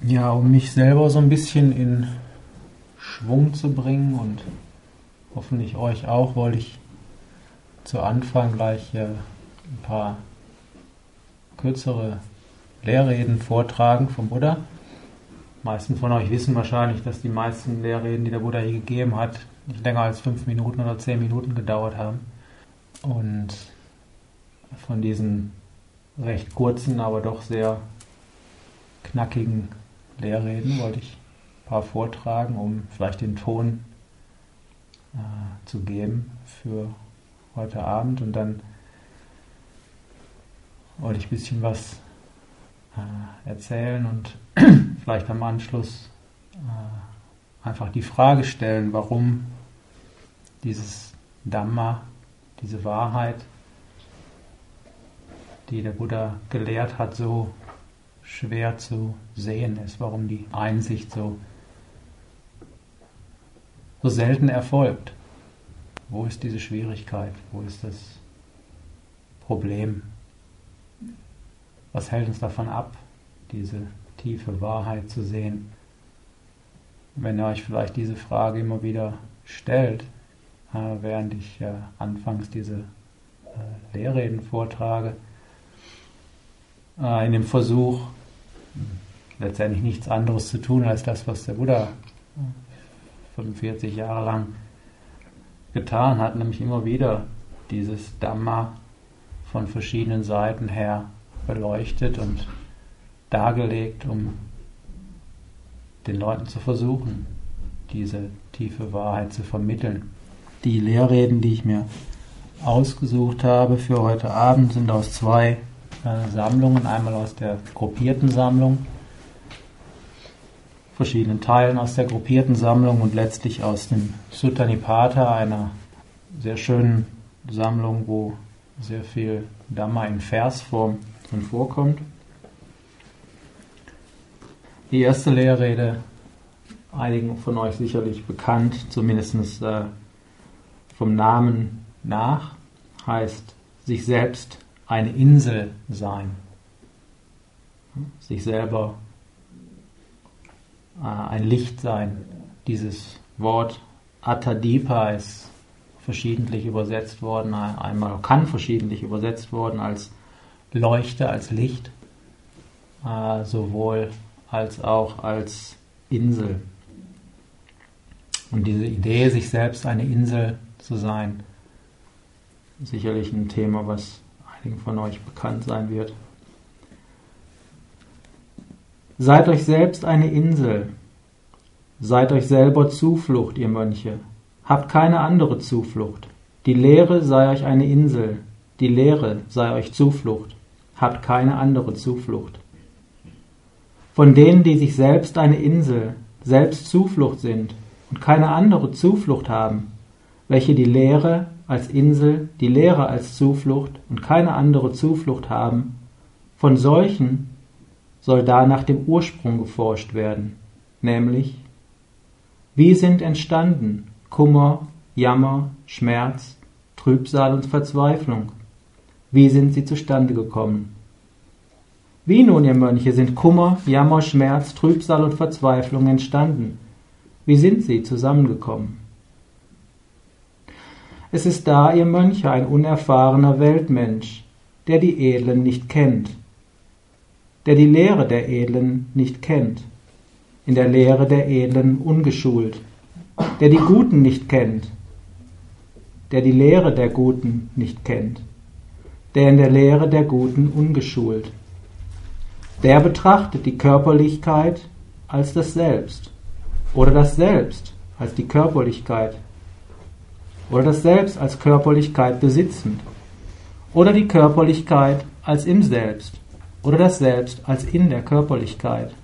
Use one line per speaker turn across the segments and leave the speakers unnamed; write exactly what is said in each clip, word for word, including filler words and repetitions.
Ja, um mich selber so ein bisschen in Schwung zu bringen und hoffentlich euch auch, wollte ich zu Anfang gleich äh, ein paar kürzere Lehrreden vortragen vom Buddha. Die meisten von euch wissen wahrscheinlich, dass die meisten Lehrreden, die der Buddha hier gegeben hat, nicht länger als fünf Minuten oder zehn Minuten gedauert haben. Und von diesen recht kurzen, aber doch sehr knackigen Lehrreden wollte ich ein paar vortragen, um vielleicht den Ton äh, zu geben für heute Abend. Und dann wollte ich ein bisschen was äh, erzählen und vielleicht am Anschluss äh, einfach die Frage stellen, warum dieses Dhamma, diese Wahrheit, die der Buddha gelehrt hat, so schwer zu sehen ist, warum die Einsicht so, so selten erfolgt. Wo ist diese Schwierigkeit? Wo ist das Problem? Was hält uns davon ab, diese tiefe Wahrheit zu sehen? Wenn ihr euch vielleicht diese Frage immer wieder stellt, äh, während ich äh, anfangs diese äh, Lehrreden vortrage, äh, in dem Versuch, letztendlich nichts anderes zu tun als das, was der Buddha fünfundvierzig Jahre lang getan hat, nämlich immer wieder dieses Dhamma von verschiedenen Seiten her beleuchtet und dargelegt, um den Leuten zu versuchen, diese tiefe Wahrheit zu vermitteln. Die Lehrreden, die ich mir ausgesucht habe für heute Abend, sind aus zwei äh, Sammlungen, einmal aus der gruppierten Sammlung, verschiedenen Teilen aus der gruppierten Sammlung und letztlich aus dem Sutta Nipata, einer sehr schönen Sammlung, wo sehr viel Dhamma in Versform drin vorkommt. Die erste Lehrrede, einigen von euch sicherlich bekannt, zumindest äh, vom Namen nach, heißt sich selbst eine Insel sein. Sich selber äh, ein Licht sein. Dieses Wort Attadipa ist verschiedentlich übersetzt worden, einmal kann verschiedentlich übersetzt worden als Leuchte, als Licht, äh, sowohl als auch als Insel. Und diese Idee, sich selbst eine Insel zu sein, ist sicherlich ein Thema, was einigen von euch bekannt sein wird. Seid euch selbst eine Insel. Seid euch selber Zuflucht, ihr Mönche. Habt keine andere Zuflucht. Die Lehre sei euch eine Insel. Die Lehre sei euch Zuflucht. Habt keine andere Zuflucht. Von denen, die sich selbst eine Insel, selbst Zuflucht sind und keine andere Zuflucht haben, welche die Lehre als Insel, die Lehre als Zuflucht und keine andere Zuflucht haben, von solchen soll da nach dem Ursprung geforscht werden, nämlich, wie sind entstanden Kummer, Jammer, Schmerz, Trübsal und Verzweiflung? Wie sind sie zustande gekommen? Wie nun, ihr Mönche, sind Kummer, Jammer, Schmerz, Trübsal und Verzweiflung entstanden? Wie sind sie zusammengekommen? Es ist da, ihr Mönche, ein unerfahrener Weltmensch, der die Edlen nicht kennt, der die Lehre der Edlen nicht kennt, in der Lehre der Edlen ungeschult, der die Guten nicht kennt, der die Lehre der Guten nicht kennt, der in der Lehre der Guten ungeschult. Der betrachtet die Körperlichkeit als das Selbst oder das Selbst als die Körperlichkeit oder das Selbst als Körperlichkeit besitzend oder die Körperlichkeit als im Selbst oder das Selbst als in der Körperlichkeit.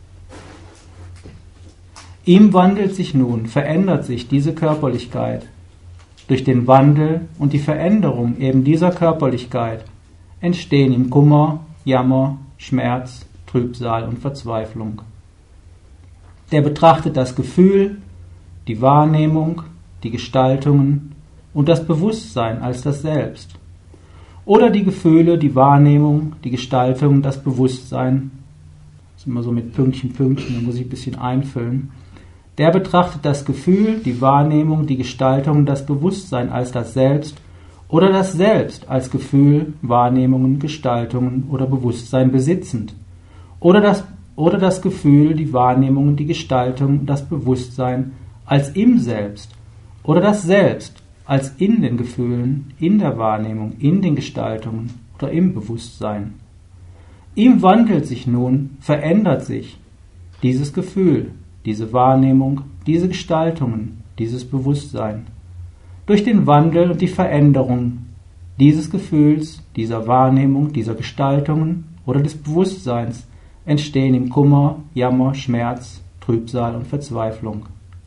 Ihm wandelt sich nun, verändert sich diese Körperlichkeit. Durch den Wandel und die Veränderung eben dieser Körperlichkeit entstehen ihm Kummer, Jammer, Schmerz, Trübsal und Verzweiflung. Der betrachtet das Gefühl, die Wahrnehmung, die Gestaltungen und das Bewusstsein als das Selbst. Oder die Gefühle, die Wahrnehmung, die Gestaltung, das Bewusstsein immer so mit Pünktchen, Pünktchen, da muss ich ein bisschen einfüllen. Der betrachtet das Gefühl, die Wahrnehmung, die Gestaltung, das Bewusstsein als das Selbst oder das Selbst als Gefühl, Wahrnehmungen, Gestaltungen oder Bewusstsein besitzend. Oder das, oder das Gefühl, die Wahrnehmungen, die Gestaltung, das Bewusstsein als im Selbst. Oder das Selbst als in den Gefühlen, in der Wahrnehmung, in den Gestaltungen oder im Bewusstsein. Ihm wandelt sich nun, verändert sich dieses Gefühl, diese Wahrnehmung, diese Gestaltungen, dieses Bewusstsein. Durch den Wandel und die Veränderung dieses Gefühls, dieser Wahrnehmung, dieser Gestaltungen oder des Bewusstseins entstehen ihm Kummer, Jammer, Schmerz, Trübsal und Verzweiflung.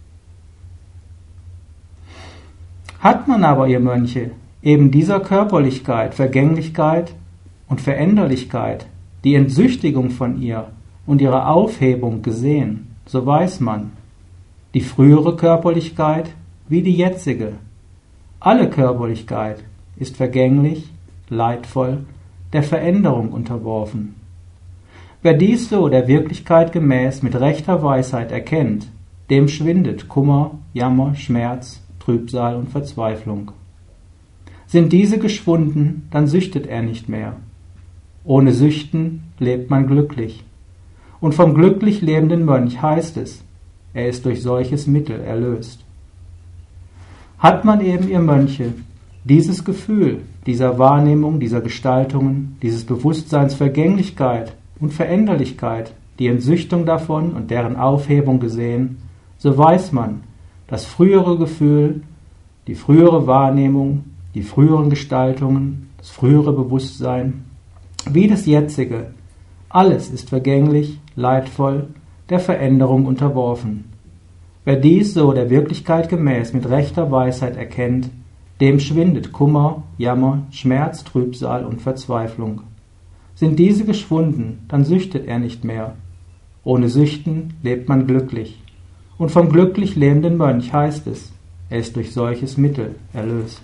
Hat man aber, ihr Mönche, eben dieser Körperlichkeit, Vergänglichkeit und Veränderlichkeit, die Entsüchtigung von ihr und ihre Aufhebung gesehen, so weiß man, die frühere Körperlichkeit wie die jetzige. Alle Körperlichkeit ist vergänglich, leidvoll, der Veränderung unterworfen. Wer dies so der Wirklichkeit gemäß mit rechter Weisheit erkennt, dem schwindet Kummer, Jammer, Schmerz, Trübsal und Verzweiflung. Sind diese geschwunden, dann süchtet er nicht mehr. Ohne Süchten lebt man glücklich. Und vom glücklich lebenden Mönch heißt es, er ist durch solches Mittel erlöst. Hat man eben, ihr Mönche, dieses Gefühl, dieser Wahrnehmung, dieser Gestaltungen, dieses Bewusstseins Vergänglichkeit und Veränderlichkeit, die Entsüchtung davon und deren Aufhebung gesehen, so weiß man, das frühere Gefühl, die frühere Wahrnehmung, die früheren Gestaltungen, das frühere Bewusstsein, wie das jetzige, alles ist vergänglich, leidvoll, der Veränderung unterworfen. Wer dies so der Wirklichkeit gemäß mit rechter Weisheit erkennt, dem schwindet Kummer, Jammer, Schmerz, Trübsal und Verzweiflung. Sind diese geschwunden, dann süchtet er nicht mehr. Ohne Süchten lebt man glücklich. Und vom glücklich lebenden Mönch heißt es, er ist durch solches Mittel erlöst.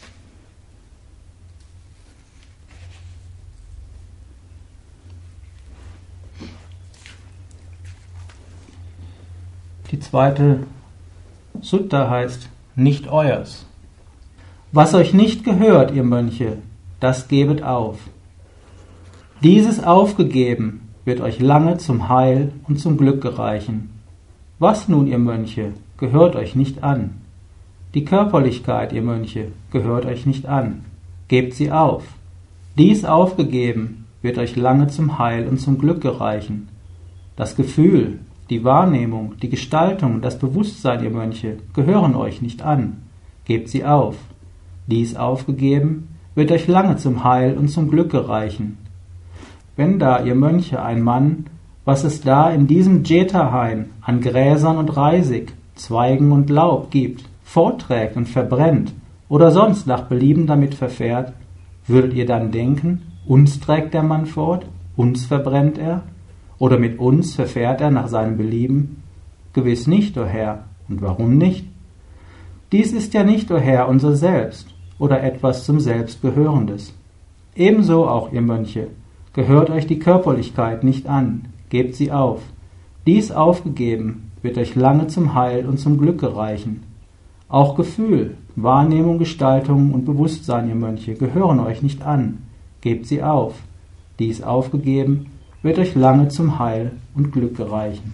Die zweite Sutta heißt nicht euers. Was euch nicht gehört, ihr Mönche, das gebet auf. Dieses aufgegeben wird euch lange zum Heil und zum Glück gereichen. Was nun, ihr Mönche, gehört euch nicht an? Die Körperlichkeit, ihr Mönche, gehört euch nicht an. Gebt sie auf. Dies aufgegeben wird euch lange zum Heil und zum Glück gereichen. Das Gefühl, die Wahrnehmung, die Gestaltung, das Bewusstsein, ihr Mönche, gehören euch nicht an. Gebt sie auf. Dies aufgegeben wird euch lange zum Heil und zum Glück gereichen. Wenn da, ihr Mönche, ein Mann, was es da in diesem Jeta-Hain an Gräsern und Reisig, Zweigen und Laub gibt, vorträgt und verbrennt oder sonst nach Belieben damit verfährt, würdet ihr dann denken, uns trägt der Mann fort, uns verbrennt er, oder mit uns verfährt er nach seinem Belieben? Gewiss nicht, o Herr. Und warum nicht? Dies ist ja nicht, o Herr, unser Selbst oder etwas zum Selbst Gehörendes. Ebenso auch, ihr Mönche, gehört euch die Körperlichkeit nicht an, gebt sie auf. Dies aufgegeben wird euch lange zum Heil und zum Glück gereichen. Auch Gefühl, Wahrnehmung, Gestaltung und Bewusstsein, ihr Mönche, gehören euch nicht an, gebt sie auf. Dies aufgegeben wird euch lange zum Heil und Glück gereichen.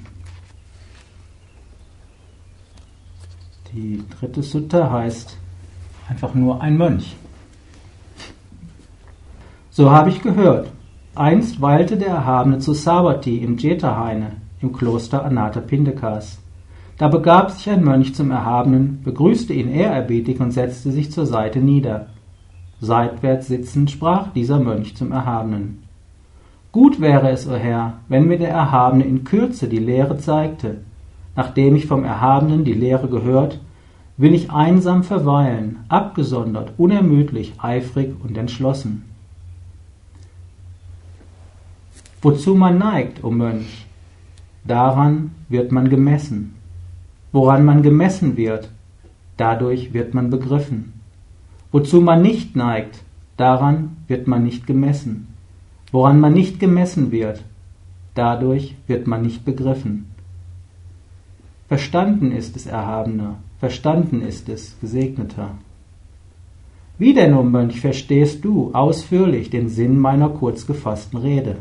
Die dritte Sutta heißt einfach nur ein Mönch. So habe ich gehört, einst weilte der Erhabene zu Savatthi im Jeta-Haine, im Kloster Anathapindikas. Da begab sich ein Mönch zum Erhabenen, begrüßte ihn ehrerbietig und setzte sich zur Seite nieder. Seitwärts sitzend sprach dieser Mönch zum Erhabenen: Gut wäre es, o Herr, wenn mir der Erhabene in Kürze die Lehre zeigte. Nachdem ich vom Erhabenen die Lehre gehört, will ich einsam verweilen, abgesondert, unermüdlich, eifrig und entschlossen. Wozu man neigt, o Mönch, daran wird man gemessen. Woran man gemessen wird, dadurch wird man begriffen. Wozu man nicht neigt, daran wird man nicht gemessen. Woran man nicht gemessen wird, dadurch wird man nicht begriffen. Verstanden ist es, Erhabener, verstanden ist es, Gesegneter. Wie denn, o Mönch, verstehst du ausführlich den Sinn meiner kurz gefassten Rede?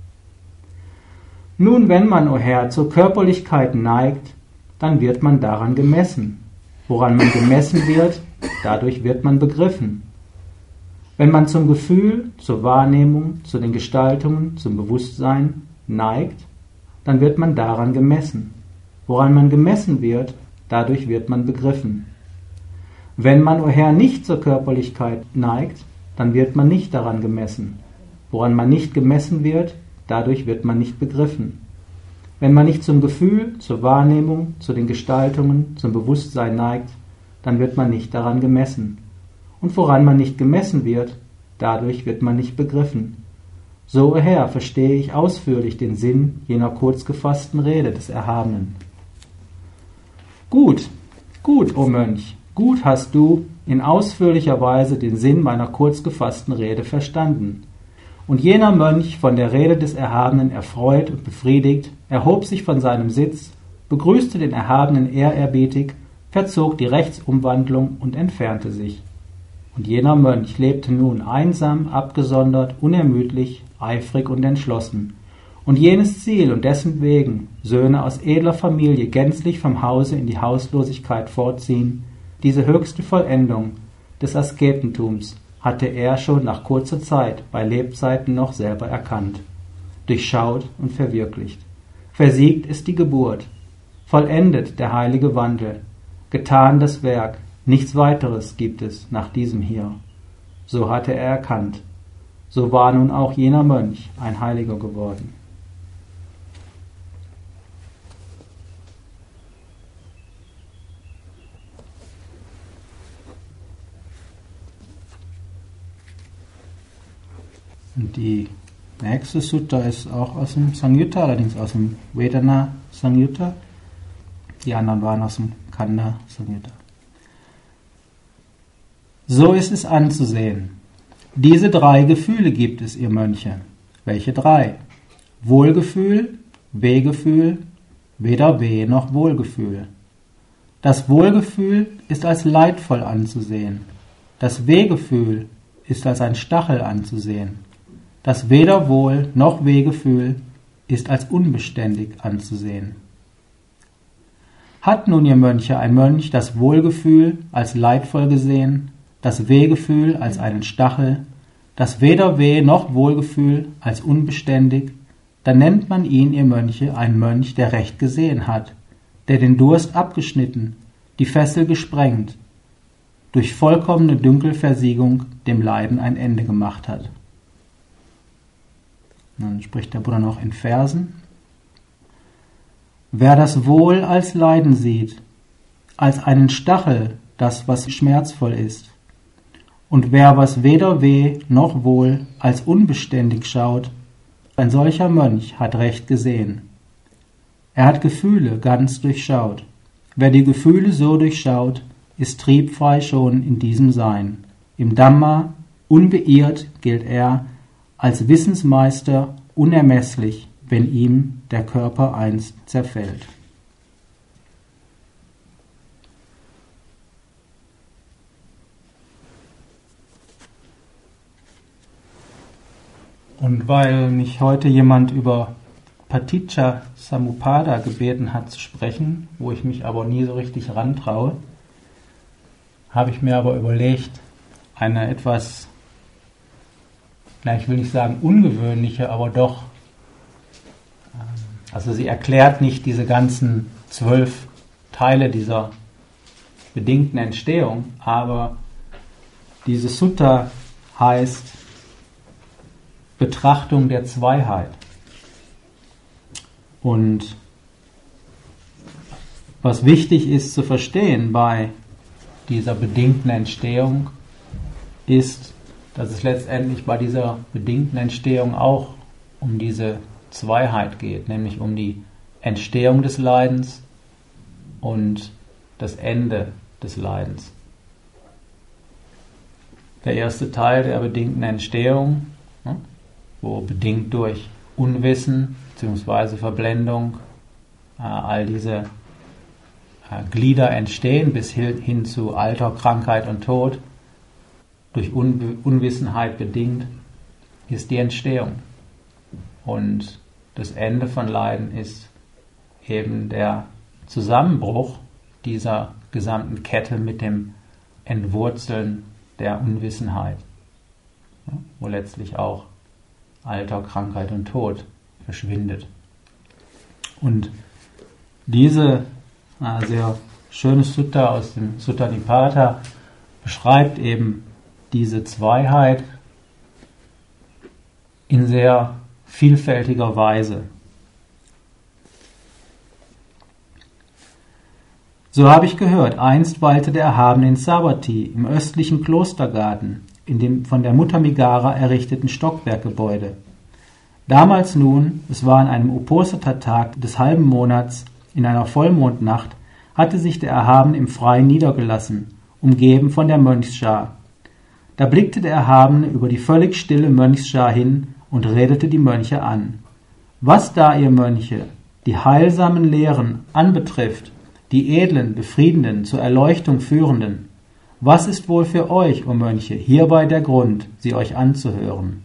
Nun, wenn man, o Herr, zur Körperlichkeit neigt, dann wird man daran gemessen. Woran man gemessen wird, dadurch wird man begriffen. Wenn man zum Gefühl, zur Wahrnehmung, zu den Gestaltungen, zum Bewusstsein neigt, dann wird man daran gemessen. Woran man gemessen wird, dadurch wird man begriffen. Wenn man, o Herr, nicht zur Körperlichkeit neigt, dann wird man nicht daran gemessen. Woran man nicht gemessen wird, dadurch wird man nicht begriffen. Wenn man nicht zum Gefühl, zur Wahrnehmung, zu den Gestaltungen, zum Bewusstsein neigt, dann wird man nicht daran gemessen. Und woran man nicht gemessen wird, dadurch wird man nicht begriffen. So, o Herr, verstehe ich ausführlich den Sinn jener kurz gefassten Rede des Erhabenen. Gut, gut, o Mönch, gut hast du in ausführlicher Weise den Sinn meiner kurz gefassten Rede verstanden. Und jener Mönch, von der Rede des Erhabenen erfreut und befriedigt, erhob sich von seinem Sitz, begrüßte den Erhabenen ehrerbietig, verzog die Rechtsumwandlung und entfernte sich. Und jener Mönch lebte nun einsam, abgesondert, unermüdlich, eifrig und entschlossen. Und jenes Ziel und dessen wegen Söhne aus edler Familie gänzlich vom Hause in die Hauslosigkeit fortziehen, diese höchste Vollendung des Asketentums hatte er schon nach kurzer Zeit bei Lebzeiten noch selber erkannt, durchschaut und verwirklicht. Versiegt ist die Geburt, vollendet der heilige Wandel, getan das Werk, nichts weiteres gibt es nach diesem hier. So hatte er erkannt. So war nun auch jener Mönch ein Heiliger geworden. Und die nächste Sutta ist auch aus dem Samyutta, allerdings aus dem Vedana Samyutta. Die anderen waren aus dem Kanda Samyutta. So ist es anzusehen. Diese drei Gefühle gibt es, ihr Mönche. Welche drei? Wohlgefühl, Wehgefühl, weder Weh noch Wohlgefühl. Das Wohlgefühl ist als leidvoll anzusehen. Das Wehgefühl ist als ein Stachel anzusehen. Das weder Wohl noch Wehgefühl ist als unbeständig anzusehen. Hat nun, ihr Mönche, ein Mönch das Wohlgefühl als leidvoll gesehen, das Wehgefühl als einen Stachel, das weder Weh noch Wohlgefühl als unbeständig, dann nennt man ihn, ihr Mönche, ein Mönch, der recht gesehen hat, der den Durst abgeschnitten, die Fessel gesprengt, durch vollkommene Dünkelversiegung dem Leiden ein Ende gemacht hat. Dann spricht der Buddha noch in Versen. Wer das Wohl als Leiden sieht, als einen Stachel, das was schmerzvoll ist, und wer was weder weh noch wohl als unbeständig schaut, ein solcher Mönch hat recht gesehen. Er hat Gefühle ganz durchschaut. Wer die Gefühle so durchschaut, ist triebfrei schon in diesem Sein. Im Dhamma, unbeirrt, gilt er als Wissensmeister unermesslich, wenn ihm der Körper einst zerfällt. Und weil mich heute jemand über Paticca Samuppada gebeten hat zu sprechen, wo ich mich aber nie so richtig rantraue, habe ich mir aber überlegt, eine etwas, na, ich will nicht sagen ungewöhnliche, aber doch, also sie erklärt nicht diese ganzen zwölf Teile dieser bedingten Entstehung, aber diese Sutta heißt Betrachtung der Zweiheit. Und was wichtig ist zu verstehen bei dieser bedingten Entstehung, ist, dass es letztendlich bei dieser bedingten Entstehung auch um diese Zweiheit geht, nämlich um die Entstehung des Leidens und das Ende des Leidens. Der erste Teil der bedingten Entstehung, wo bedingt durch Unwissen bzw. Verblendung, äh, all diese äh, Glieder entstehen bis hin, hin zu Alter, Krankheit und Tod, durch Un- Unwissenheit bedingt, ist die Entstehung. Und das Ende von Leiden ist eben der Zusammenbruch dieser gesamten Kette mit dem Entwurzeln der Unwissenheit, ja, wo letztlich auch Alter, Krankheit und Tod verschwindet. Und diese äh, sehr schöne Sutta aus dem Sutta Nipata beschreibt eben diese Zweiheit in sehr vielfältiger Weise. So habe ich gehört, einst weilte der Erhabene in Savatthi, im östlichen Klostergarten, in dem von der Mutter Megara errichteten Stockwerkgebäude. Damals nun, es war an einem Uposatha-Tag des halben Monats, in einer Vollmondnacht, hatte sich der Erhabene im Freien niedergelassen, umgeben von der Mönchsschar. Da blickte der Erhabene über die völlig stille Mönchsschar hin und redete die Mönche an. Was da, ihr Mönche, die heilsamen Lehren anbetrifft, die edlen, befriedenden, zur Erleuchtung führenden, was ist wohl für euch, o Mönche, hierbei der Grund, sie euch anzuhören?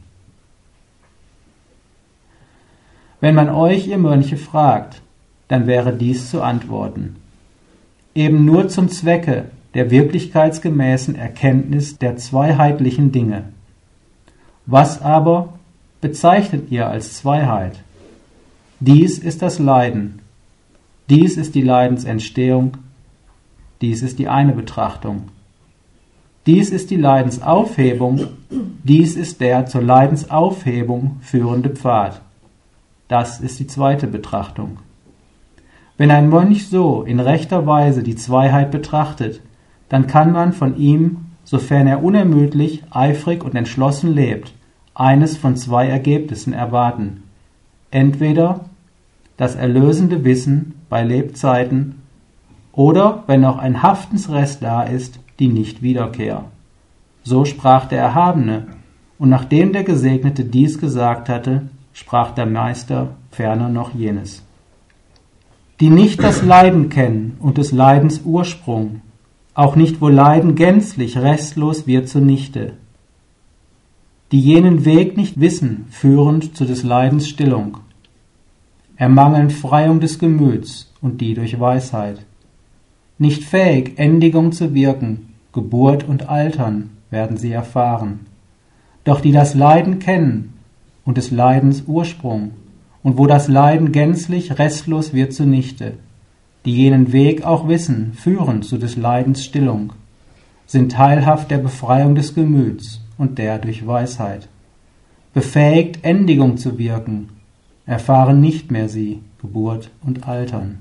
Wenn man euch, ihr Mönche, fragt, dann wäre dies zu antworten. Eben nur zum Zwecke der wirklichkeitsgemäßen Erkenntnis der zweiheitlichen Dinge. Was aber bezeichnet ihr als Zweiheit? Dies ist das Leiden. Dies ist die Leidensentstehung. Dies ist die eine Betrachtung. Dies ist die Leidensaufhebung. Dies ist der zur Leidensaufhebung führende Pfad. Das ist die zweite Betrachtung. Wenn ein Mönch so in rechter Weise die Zweiheit betrachtet, dann kann man von ihm, sofern er unermüdlich, eifrig und entschlossen lebt, eines von zwei Ergebnissen erwarten. Entweder das erlösende Wissen bei Lebzeiten oder, wenn noch ein Haftensrest da ist, die Nichtwiederkehr. So sprach der Erhabene, und nachdem der Gesegnete dies gesagt hatte, sprach der Meister ferner noch jenes. Die nicht das Leiden kennen und des Leidens Ursprung, auch nicht wo Leiden gänzlich restlos wird zunichte, die jenen Weg nicht wissen, führend zu des Leidens Stillung, ermangeln Freiung des Gemüts und die durch Weisheit, nicht fähig, Endigung zu wirken, Geburt und Altern werden sie erfahren, doch die das Leiden kennen und des Leidens Ursprung, und wo das Leiden gänzlich restlos wird zunichte, die jenen Weg auch wissen, führen zu des Leidens Stillung, sind teilhaft der Befreiung des Gemüts und der durch Weisheit. Befähigt, Endigung zu wirken, erfahren nicht mehr sie Geburt und Altern.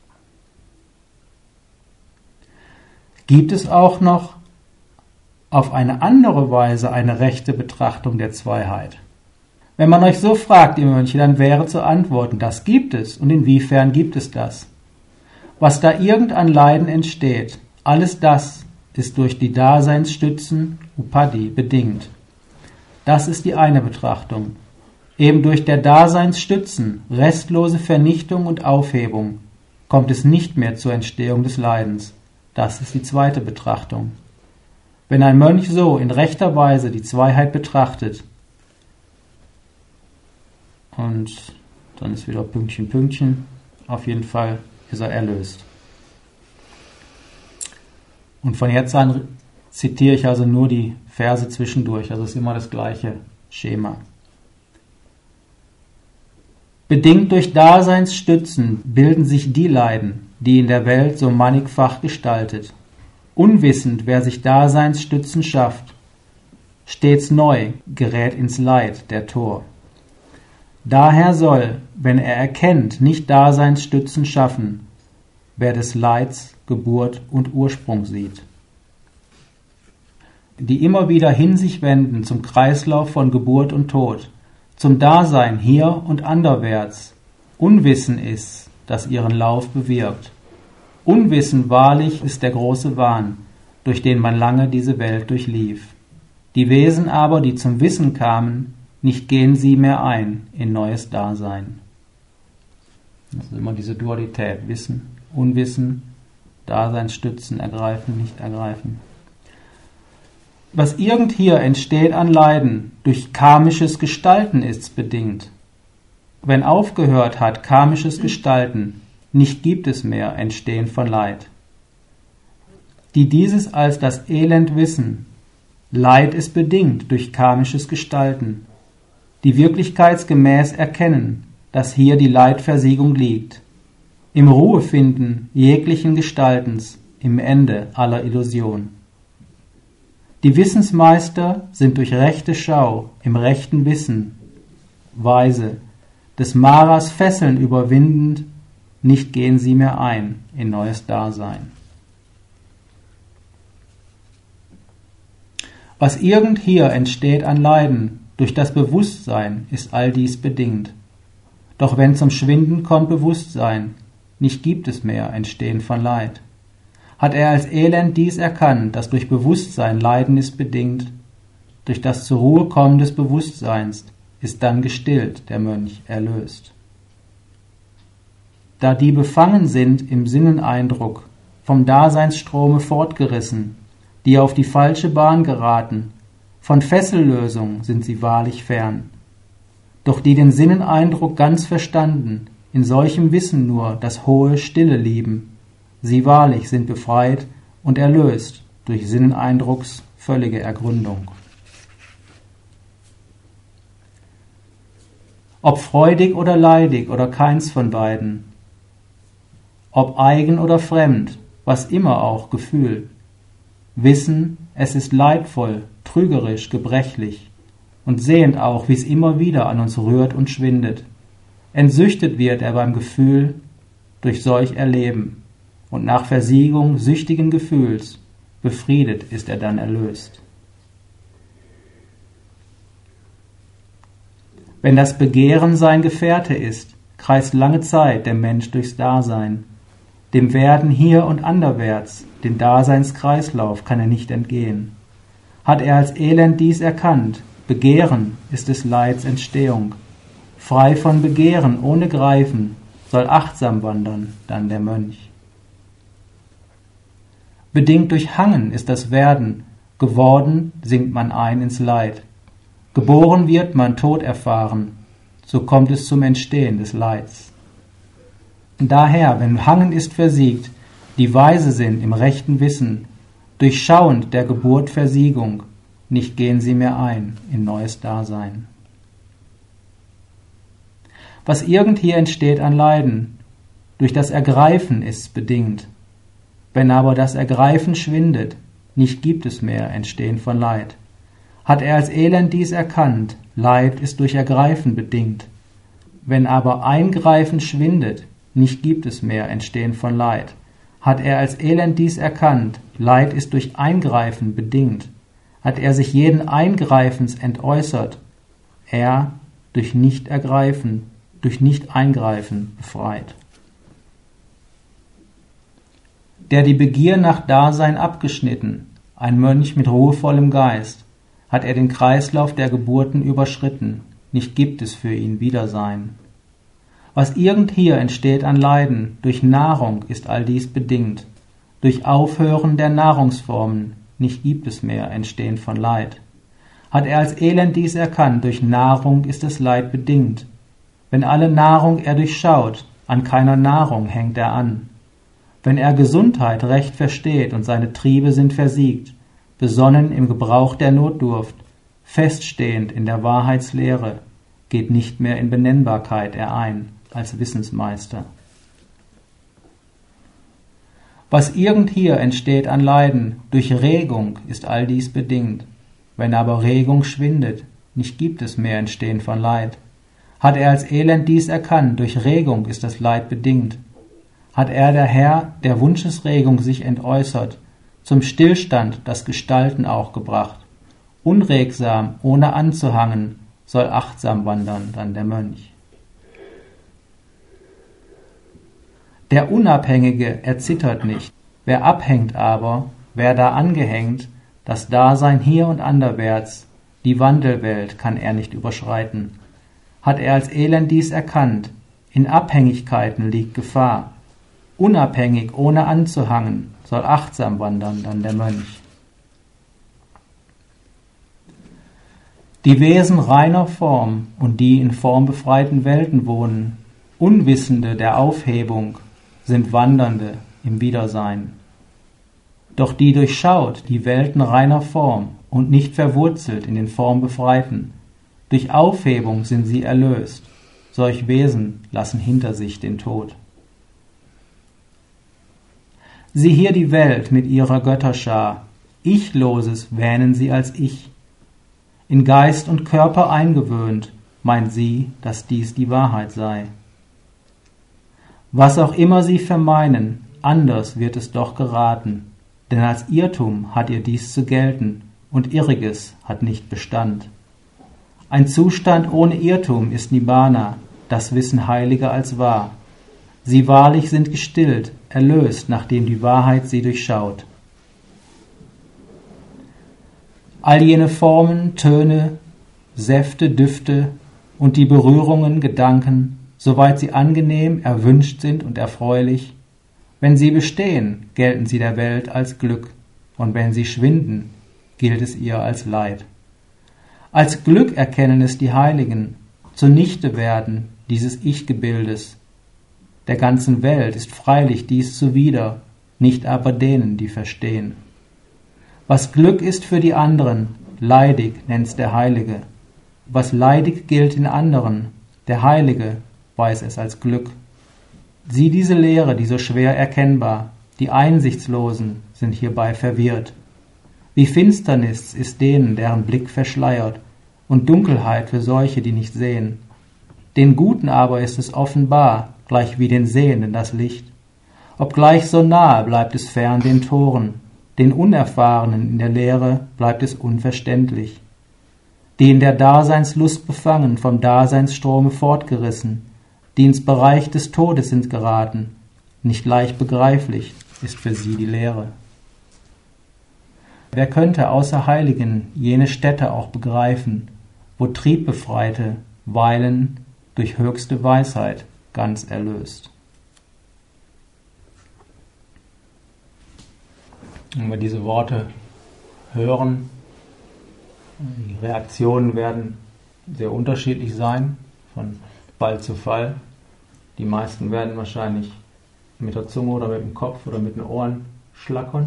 Gibt es auch noch auf eine andere Weise eine rechte Betrachtung der Zweiheit? Wenn man euch so fragt, ihr Mönche, dann wäre zu antworten, das gibt es, und inwiefern gibt es das? Was da irgend an Leiden entsteht, alles das ist durch die Daseinsstützen, Upadhi, bedingt. Das ist die eine Betrachtung. Eben durch der Daseinsstützen, restlose Vernichtung und Aufhebung, kommt es nicht mehr zur Entstehung des Leidens. Das ist die zweite Betrachtung. Wenn ein Mönch so in rechter Weise die Zweiheit betrachtet, und dann ist wieder Pünktchen, Pünktchen, auf jeden Fall ist er erlöst. Und von jetzt an zitiere ich also nur die Verse zwischendurch, also es ist immer das gleiche Schema. Bedingt durch Daseinsstützen bilden sich die Leiden, die in der Welt so mannigfach gestaltet. Unwissend, wer sich Daseinsstützen schafft, stets neu gerät ins Leid der Tor. Daher soll, wenn er erkennt, nicht Daseinsstützen schaffen, wer des Leids Geburt und Ursprung sieht. Die immer wieder hin sich wenden zum Kreislauf von Geburt und Tod, zum Dasein hier und anderwärts, Unwissen ist, das ihren Lauf bewirkt. Unwissen wahrlich ist der große Wahn, durch den man lange diese Welt durchlief. Die Wesen aber, die zum Wissen kamen, nicht gehen sie mehr ein in neues Dasein. Das ist immer diese Dualität, Wissen, Unwissen, Dasein stützen, ergreifen, nicht ergreifen. Was irgend hier entsteht an Leiden, durch karmisches Gestalten ist's bedingt. Wenn aufgehört hat karmisches Gestalten, nicht gibt es mehr Entstehen von Leid. Die dieses als das Elend wissen, Leid ist bedingt durch karmisches Gestalten, die wirklichkeitsgemäß erkennen, dass hier die Leidversiegung liegt, im Ruhefinden jeglichen Gestaltens, im Ende aller Illusion. Die Wissensmeister sind durch rechte Schau, im rechten Wissen, weise, des Maras Fesseln überwindend, nicht gehen sie mehr ein in neues Dasein. Was irgend hier entsteht an Leiden, durch das Bewusstsein ist all dies bedingt. Doch wenn zum Schwinden kommt Bewusstsein, nicht gibt es mehr Entstehen von Leid. Hat er als Elend dies erkannt, dass durch Bewusstsein Leiden ist bedingt, durch das zur Ruhe kommen des Bewusstseins ist dann gestillt der Mönch erlöst. Da die befangen sind im Sinneneindruck, vom Daseinsstrome fortgerissen, die auf die falsche Bahn geraten, von Fessellösung sind sie wahrlich fern. Doch die den Sinneneindruck ganz verstanden, in solchem Wissen nur das hohe Stille lieben, sie wahrlich sind befreit und erlöst durch Sinneneindrucks völlige Ergründung. Ob freudig oder leidig oder keins von beiden, ob eigen oder fremd, was immer auch Gefühl, wissen, es ist leidvoll, trügerisch, gebrechlich und sehend auch, wie's immer wieder an uns rührt und schwindet. Entsüchtet wird er beim Gefühl durch solch Erleben und nach Versiegung süchtigen Gefühls befriedet ist er dann erlöst. Wenn das Begehren sein Gefährte ist, kreist lange Zeit der Mensch durchs Dasein. Dem Werden hier und anderwärts, den Daseinskreislauf kann er nicht entgehen. Hat er als Elend dies erkannt, Begehren ist des Leids Entstehung. Frei von Begehren, ohne Greifen, soll achtsam wandern dann der Mönch. Bedingt durch Hangen ist das Werden, geworden sinkt man ein ins Leid. Geboren wird man Tod erfahren, so kommt es zum Entstehen des Leids. Daher, wenn Hangen ist versiegt, die weise sind im rechten Wissen, durchschauend der Geburt Versiegung, nicht gehen sie mehr ein in neues Dasein. Was irgend hier entsteht an Leiden, durch das Ergreifen ist's bedingt. Wenn aber das Ergreifen schwindet, nicht gibt es mehr Entstehen von Leid. Hat er als Elend dies erkannt, Leid ist durch Ergreifen bedingt. Wenn aber Eingreifen schwindet, nicht gibt es mehr Entstehen von Leid. Hat er als Elend dies erkannt, Leid ist durch Eingreifen bedingt. Hat er sich jeden Eingreifens entäußert, er durch Nicht-Ergreifen, durch Nicht-Eingreifen befreit. Der die Begier nach Dasein abgeschnitten, ein Mönch mit ruhevollem Geist, hat er den Kreislauf der Geburten überschritten, nicht gibt es für ihn Wiedersein. Was irgend hier entsteht an Leiden, durch Nahrung ist all dies bedingt, durch Aufhören der Nahrungsformen, nicht gibt es mehr Entstehen von Leid. Hat er als Elend dies erkannt, durch Nahrung ist das Leid bedingt. Wenn alle Nahrung er durchschaut, an keiner Nahrung hängt er an. Wenn er Gesundheit recht versteht und seine Triebe sind versiegt, besonnen im Gebrauch der Notdurft, feststehend in der Wahrheitslehre, geht nicht mehr in Benennbarkeit er ein, als Wissensmeister. Was irgend hier entsteht an Leiden, durch Regung ist all dies bedingt. Wenn aber Regung schwindet, nicht gibt es mehr Entstehen von Leid. Hat er als Elend dies erkannt, durch Regung ist das Leid bedingt. Hat er der Herr der Wunschesregung sich entäußert, zum Stillstand das Gestalten auch gebracht. Unregsam, ohne anzuhangen, soll achtsam wandern dann der Mönch. Der Unabhängige erzittert nicht, wer abhängt aber, wer da angehängt, das Dasein hier und anderwärts, die Wandelwelt kann er nicht überschreiten. Hat er als Elend dies erkannt, In Abhängigkeiten liegt Gefahr. Unabhängig, ohne anzuhangen, soll achtsam wandern dann der Mönch. Die Wesen reiner Form und die in formbefreiten Welten wohnen, Unwissende der Aufhebung, sind Wandernde im Wiedersein. Doch die durchschaut die Welten reiner Form und nicht verwurzelt in den Formbefreiten, durch Aufhebung sind sie erlöst, solch Wesen lassen hinter sich den Tod. Sieh hier die Welt mit ihrer Götterschar, Ichloses wähnen sie als Ich. In Geist und Körper eingewöhnt, meint sie, dass dies die Wahrheit sei. Was auch immer sie vermeinen, anders wird es doch geraten, denn als Irrtum hat ihr dies zu gelten, und Irriges hat nicht Bestand. Ein Zustand ohne Irrtum ist Nibbana, das wissen Heilige als wahr. Sie wahrlich sind gestillt, erlöst, nachdem die Wahrheit sie durchschaut. All jene Formen, Töne, Säfte, Düfte und die Berührungen, Gedanken, soweit sie angenehm, erwünscht sind und erfreulich, wenn sie bestehen, gelten sie der Welt als Glück, und wenn sie schwinden, gilt es ihr als Leid. Als Glück erkennen es die Heiligen, zunichte werden dieses Ich-Gebildes. Der ganzen Welt ist freilich dies zuwider, nicht aber denen, die verstehen. Was Glück ist für die anderen, leidig nennt's der Heilige. Was leidig gilt in anderen, der Heilige weiß es als Glück. Sieh diese Lehre, die so schwer erkennbar, die Einsichtslosen sind hierbei verwirrt. Wie Finsternis ist denen, deren Blick verschleiert, und Dunkelheit für solche, die nicht sehen. Den Guten aber ist es offenbar, gleich wie den Sehenden das Licht. Obgleich so nahe bleibt es fern den Toren, den Unerfahrenen in der Lehre bleibt es unverständlich. Die in der Daseinslust befangen, vom Daseinsstrome fortgerissen, die ins Bereich des Todes sind geraten, nicht leicht begreiflich ist für sie die Lehre. Wer könnte außer Heiligen jene Stätte auch begreifen, wo Triebbefreite weilen durch höchste Weisheit ganz erlöst? Wenn wir diese Worte hören, die Reaktionen werden sehr unterschiedlich sein, von Fall zu Fall. Die meisten werden wahrscheinlich mit der Zunge oder mit dem Kopf oder mit den Ohren schlackern.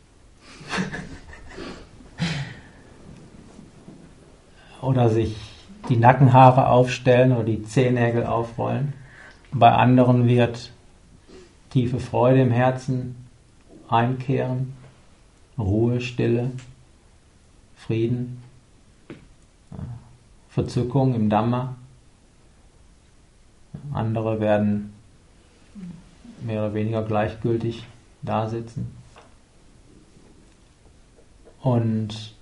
Oder sich die Nackenhaare aufstellen oder die Zehennägel aufrollen. Bei anderen wird tiefe Freude im Herzen einkehren, Ruhe, Stille, Frieden, Verzückung im Dhamma. Andere werden mehr oder weniger gleichgültig dasitzen. Und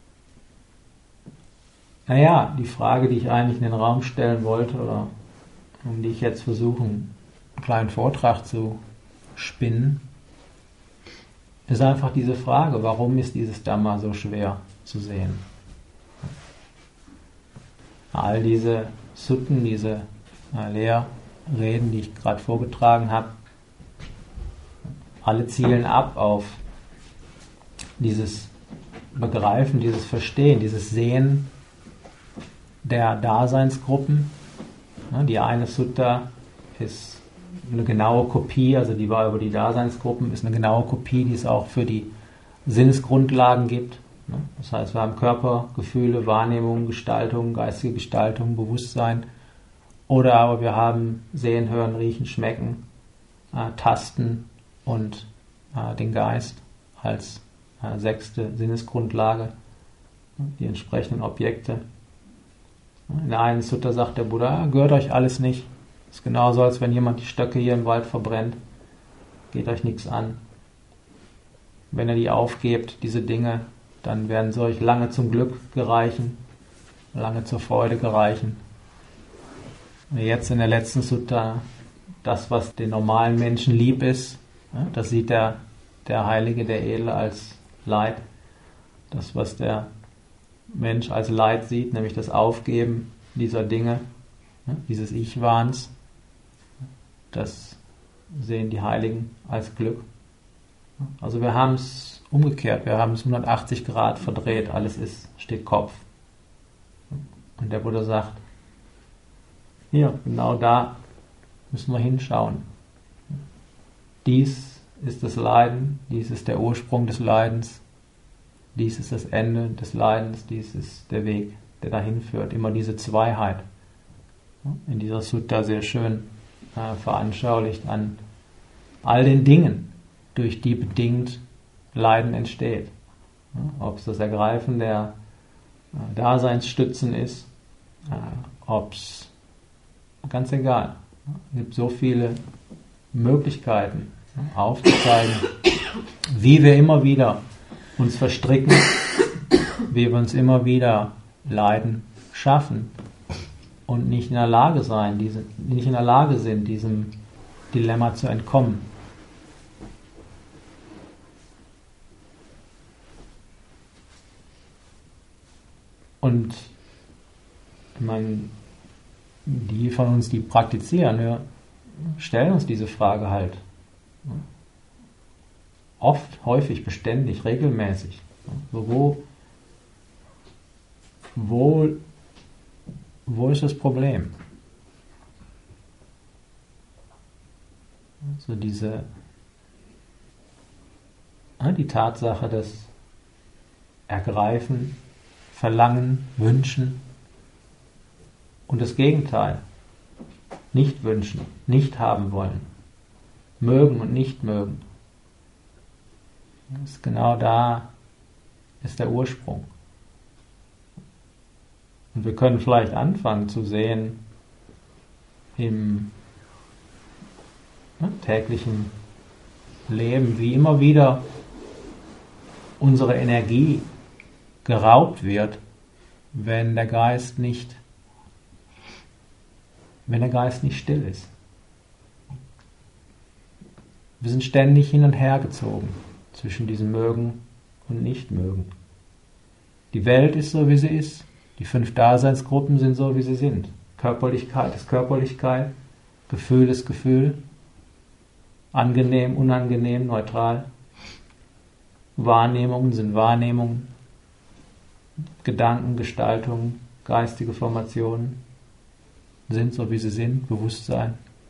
naja, die Frage, die ich eigentlich in den Raum stellen wollte, oder um die ich jetzt versuche, einen kleinen Vortrag zu spinnen, ist einfach diese Frage, warum ist dieses Dhamma so schwer zu sehen? All diese Sutten, diese äh, Lehrreden, die ich gerade vorgetragen habe, alle zielen ab auf dieses Begreifen, dieses Verstehen, dieses Sehen der Daseinsgruppen. Die eine Sutta ist eine genaue Kopie, also die war über die Daseinsgruppen, ist eine genaue Kopie, die es auch für die Sinnesgrundlagen gibt. Das heißt, wir haben Körper, Gefühle, Wahrnehmung, Gestaltung, geistige Gestaltung, Bewusstsein. Oder aber wir haben Sehen, Hören, Riechen, Schmecken, äh, Tasten und äh, den Geist als äh, sechste Sinnesgrundlage, die entsprechenden Objekte. In der einen Sutta sagt der Buddha, gehört euch alles nicht. Das ist genauso, als wenn jemand die Stöcke hier im Wald verbrennt. Geht euch nichts an. Wenn ihr die aufgebt, diese Dinge, dann werden sie euch lange zum Glück gereichen, lange zur Freude gereichen. Und jetzt in der letzten Sutta, das, was den normalen Menschen lieb ist, das sieht der, der Heilige, der Edle als Leid. Das, was der Mensch als Leid sieht, nämlich das Aufgeben dieser Dinge, dieses Ich-Wahns, Das sehen die Heiligen als Glück. Also wir haben es umgekehrt, wir haben es hundertachtzig Grad verdreht, alles ist, steht Kopf. Und der Buddha sagt, hier, genau da müssen wir hinschauen. Dies ist das Leiden, dies ist der Ursprung des Leidens, dies ist das Ende des Leidens, dies ist der Weg, der dahin führt. Immer diese Zweiheit. In dieser Sutta sehr schön äh, veranschaulicht an all den Dingen, durch die bedingt Leiden entsteht. Ja, ob es das Ergreifen der äh, Daseinsstützen ist, äh, ob es, ganz egal, es gibt so viele Möglichkeiten ja, aufzuzeigen, wie wir immer wieder uns verstricken, wie wir uns immer wieder Leiden schaffen und nicht in der Lage sein, diese, nicht in der Lage sind, diesem Dilemma zu entkommen. Und ich meine, die von uns, die praktizieren, wir stellen uns diese Frage halt oft, häufig, beständig, regelmäßig. Wo, wo, wo ist das Problem? Also diese, die Tatsache, dass Ergreifen, Verlangen, Wünschen und das Gegenteil, nicht wünschen, nicht haben wollen, mögen und nicht mögen. Das ist genau da ist der Ursprung. Und wir können vielleicht anfangen zu sehen im ne, täglichen Leben, wie immer wieder unsere Energie geraubt wird, wenn der Geist nicht, wenn der Geist nicht still ist. Wir sind ständig hin und her gezogen zwischen diesem Mögen und Nicht-Mögen. Die Welt ist so, wie sie ist. Die fünf Daseinsgruppen sind so, wie sie sind. Körperlichkeit ist Körperlichkeit, Gefühl ist Gefühl, angenehm, unangenehm, neutral. Wahrnehmungen sind Wahrnehmungen, Gedanken, Gestaltungen, geistige Formationen sind so, wie sie sind, Bewusstsein.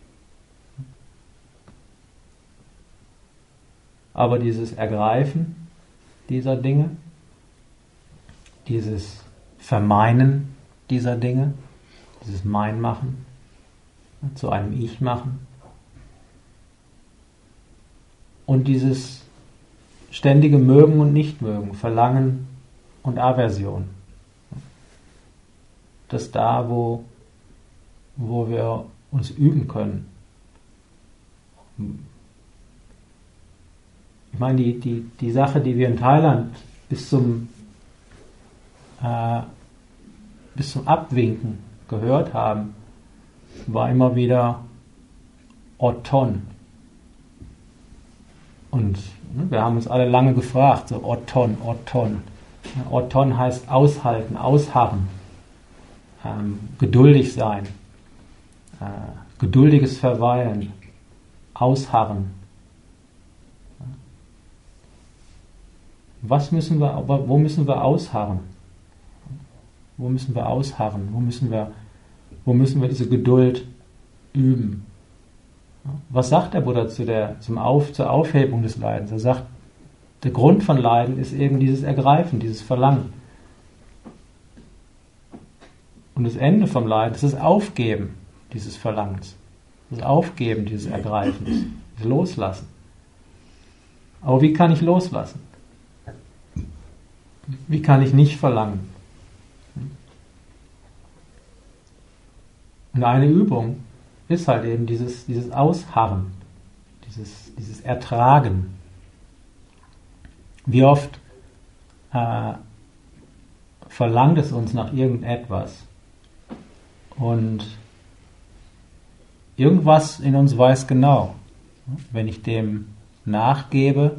Aber dieses Ergreifen dieser Dinge, dieses Vermeinen dieser Dinge, dieses Meinmachen, zu einem Ich machen und dieses ständige Mögen und Nichtmögen, Verlangen und Aversion. Das da, wo, wo wir uns üben können. Ich meine, die, die, die Sache, die wir in Thailand bis zum, äh, bis zum Abwinken gehört haben, war immer wieder Otton. Und ne, wir haben uns alle lange gefragt, so Otton, Otton. Otton heißt aushalten, ausharren, ähm, geduldig sein, äh, geduldiges Verweilen, ausharren. Was müssen wir, aber wo müssen wir ausharren? Wo müssen wir ausharren? Wo müssen wir, wo müssen wir diese Geduld üben? Was sagt der Buddha zu der, zum Auf, zur Aufhebung des Leidens? Er sagt, der Grund von Leiden ist eben dieses Ergreifen, dieses Verlangen. Und das Ende vom Leiden ist das Aufgeben dieses Verlangens, das Aufgeben dieses Ergreifens, das Loslassen. Aber wie kann ich loslassen? Wie kann ich nicht verlangen? Und eine Übung ist halt eben dieses, dieses Ausharren, dieses, dieses Ertragen. Wie oft äh, verlangt es uns nach irgendetwas und irgendwas in uns weiß genau, wenn ich dem nachgebe,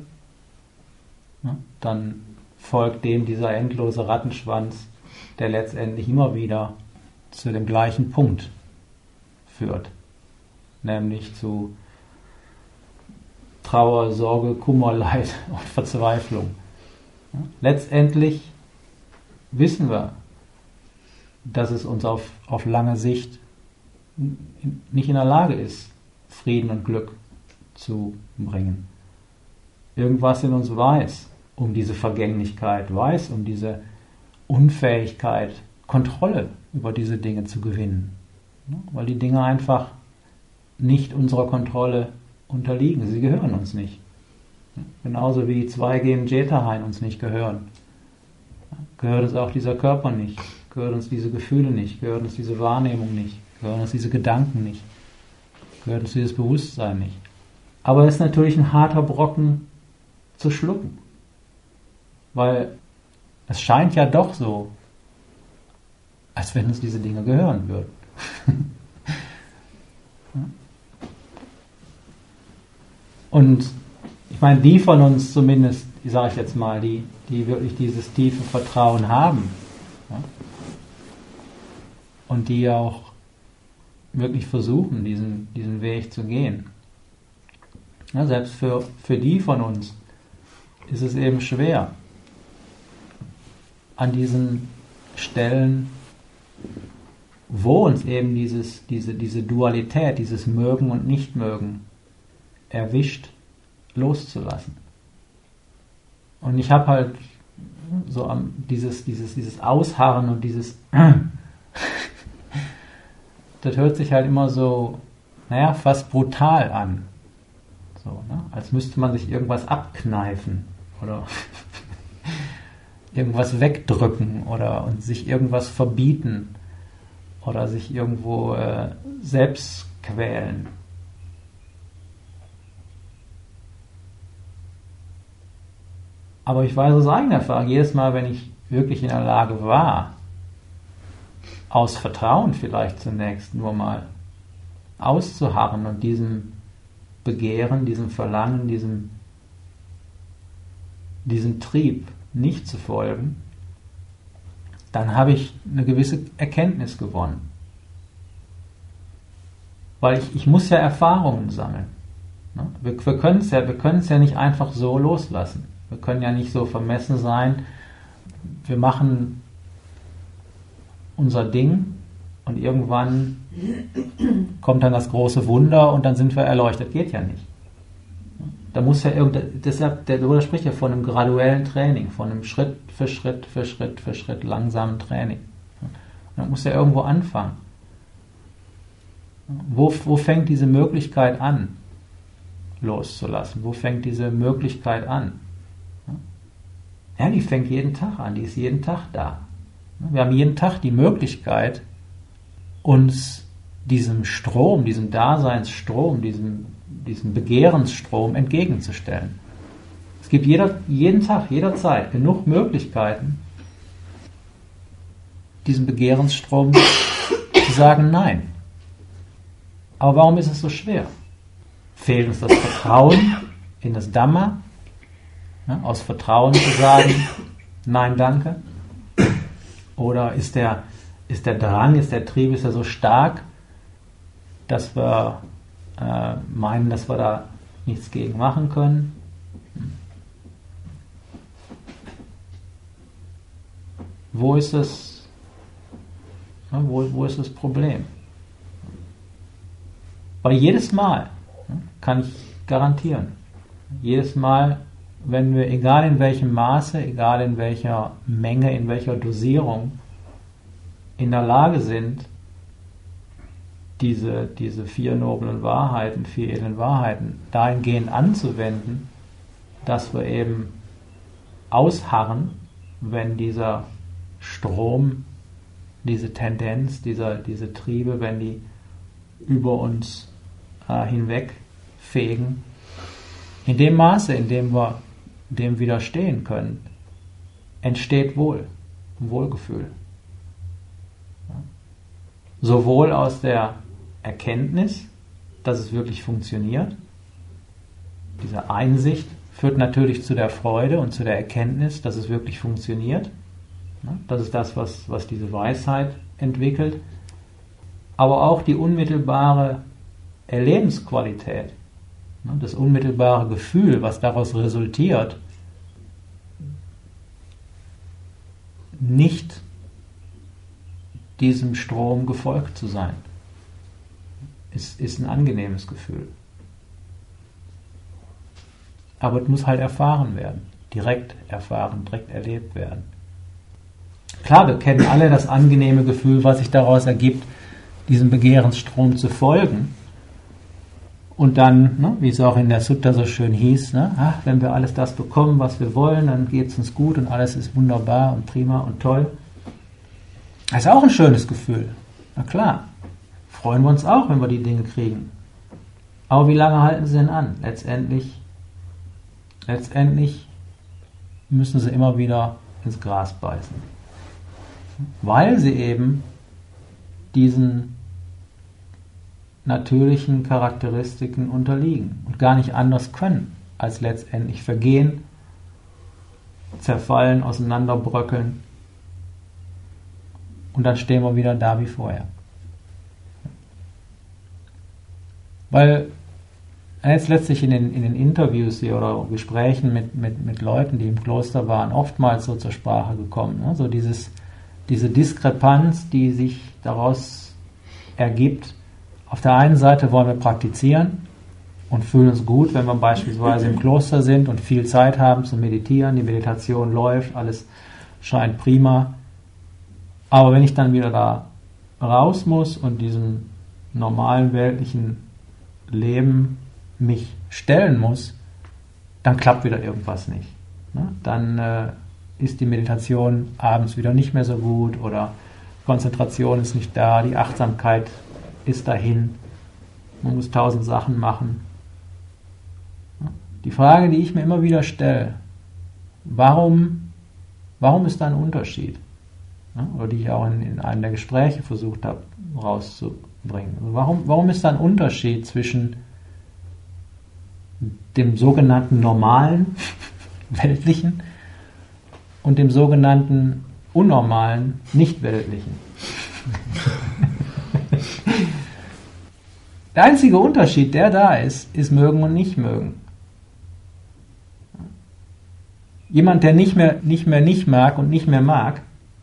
dann folgt dem dieser endlose Rattenschwanz, der letztendlich immer wieder zu dem gleichen Punkt führt. nämlich zu Trauer, Sorge, Kummer, Leid und Verzweiflung. Letztendlich wissen wir, dass es uns auf, auf lange Sicht nicht in der Lage ist, Frieden und Glück zu bringen. Irgendwas in uns weiß um diese Vergänglichkeit, weiß um diese Unfähigkeit, Kontrolle über diese Dinge zu gewinnen. Weil die Dinge einfach nicht unserer Kontrolle unterliegen. Sie gehören uns nicht. Genauso wie zwei G im Jeta-Hain uns nicht gehören. Gehört uns auch dieser Körper nicht. Gehört uns diese Gefühle nicht. Gehört uns diese Wahrnehmung nicht. Gehören uns diese Gedanken nicht. Gehört uns dieses Bewusstsein nicht. Aber es ist natürlich ein harter Brocken zu schlucken. Weil es scheint ja doch so, als wenn uns diese Dinge gehören würden. Und ich meine, die von uns zumindest, sage ich jetzt mal, die, die wirklich dieses tiefe Vertrauen haben, ja, und die auch wirklich versuchen, diesen, diesen Weg zu gehen. Ja, selbst für, für die von uns ist es eben schwer, an diesen Stellen, wo uns eben dieses, diese, diese Dualität, dieses Mögen und Nichtmögen erwischt, loszulassen. Und ich habe halt so am, dieses, dieses, dieses Ausharren und dieses das hört sich halt immer so, naja, fast brutal an. So, ne? Als müsste man sich irgendwas abkneifen oder irgendwas wegdrücken oder und sich irgendwas verbieten oder sich irgendwo äh, selbst quälen. Aber ich weiß aus eigener Erfahrung, jedes Mal, wenn ich wirklich in der Lage war, aus Vertrauen vielleicht zunächst nur mal auszuharren und diesem Begehren, diesem Verlangen, diesem, diesem Trieb nicht zu folgen, dann habe ich eine gewisse Erkenntnis gewonnen. Weil ich, ich muss ja Erfahrungen sammeln. Ne? Wir, wir können es ja, wir können es ja nicht einfach so loslassen. Wir können ja nicht so vermessen sein, wir machen unser Ding und irgendwann kommt dann das große Wunder und dann sind wir erleuchtet. Geht ja nicht. Da muss ja irgend, deshalb, der Buddha spricht ja von einem graduellen Training, von einem Schritt für Schritt für Schritt für Schritt langsamen Training. Und dann muss ja irgendwo anfangen. Wo, wo fängt diese Möglichkeit an, loszulassen? Wo fängt diese Möglichkeit an? Ja, die fängt jeden Tag an, die ist jeden Tag da. Wir haben jeden Tag die Möglichkeit, uns diesem Strom, diesem Daseinsstrom, diesem, diesem Begehrensstrom entgegenzustellen. Es gibt jeder, jeden Tag, jederzeit genug Möglichkeiten, diesem Begehrensstrom zu sagen Nein. Aber warum ist es so schwer? Fehlt uns das Vertrauen in das Dhamma? Ja, aus Vertrauen zu sagen Nein, danke? Oder ist der, ist der Drang, ist der Trieb, ist er so stark, dass wir äh, meinen, dass wir da nichts gegen machen können? Wo ist das, ja, wo, wo ist das Problem? Weil jedes Mal, ja, kann ich garantieren, jedes Mal, wenn wir, egal in welchem Maße, egal in welcher Menge, in welcher Dosierung, in der Lage sind, diese, diese vier noblen Wahrheiten, vier edlen Wahrheiten dahingehend anzuwenden, dass wir eben ausharren, wenn dieser Strom, diese Tendenz, dieser, diese Triebe, wenn die über uns äh, hinwegfegen, in dem Maße, in dem wir dem widerstehen können, entsteht Wohl, Wohlgefühl. Sowohl aus der Erkenntnis, dass es wirklich funktioniert, diese Einsicht führt natürlich zu der Freude und zu der Erkenntnis, dass es wirklich funktioniert. Das ist das, was, was diese Weisheit entwickelt. Aber auch die unmittelbare Erlebensqualität, das unmittelbare Gefühl, was daraus resultiert, nicht diesem Strom gefolgt zu sein. Es ist ein angenehmes Gefühl. Aber es muss halt erfahren werden, direkt erfahren, direkt erlebt werden. Klar, wir kennen alle das angenehme Gefühl, was sich daraus ergibt, diesem Begehrensstrom zu folgen. Und dann, ne, wie es auch in der Sutta so schön hieß, ne, ach, wenn wir alles das bekommen, was wir wollen, dann geht es uns gut und alles ist wunderbar und prima und toll. Das ist auch ein schönes Gefühl. Na klar, freuen wir uns auch, wenn wir die Dinge kriegen. Aber wie lange halten sie denn an? Letztendlich, letztendlich müssen sie immer wieder ins Gras beißen. Weil sie eben diesen natürlichen Charakteristiken unterliegen und gar nicht anders können, als letztendlich vergehen, zerfallen, auseinanderbröckeln und dann stehen wir wieder da wie vorher. Weil jetzt letztlich in den, in den Interviews hier oder Gesprächen mit, mit, mit Leuten, die im Kloster waren, oftmals so zur Sprache gekommen, ne? So dieses, diese Diskrepanz, die sich daraus ergibt. Auf der einen Seite wollen wir praktizieren und fühlen uns gut, wenn wir beispielsweise im Kloster sind und viel Zeit haben zu meditieren, die Meditation läuft, alles scheint prima. Aber wenn ich dann wieder da raus muss und diesem normalen weltlichen Leben mich stellen muss, dann klappt wieder irgendwas nicht. Ne? Dann äh, ist die Meditation abends wieder nicht mehr so gut oder Konzentration ist nicht da, die Achtsamkeit ist dahin, man muss tausend Sachen machen. Die Frage, die ich mir immer wieder stelle, warum, warum ist da ein Unterschied? Oder die ich auch in, in einem der Gespräche versucht habe rauszubringen. Also warum, warum ist da ein Unterschied zwischen dem sogenannten normalen, weltlichen und dem sogenannten unnormalen, nicht weltlichen? Der einzige Unterschied, der da ist, ist mögen und nicht mögen. Jemand, der nicht mehr nicht mehr nicht mag und nicht mehr mag,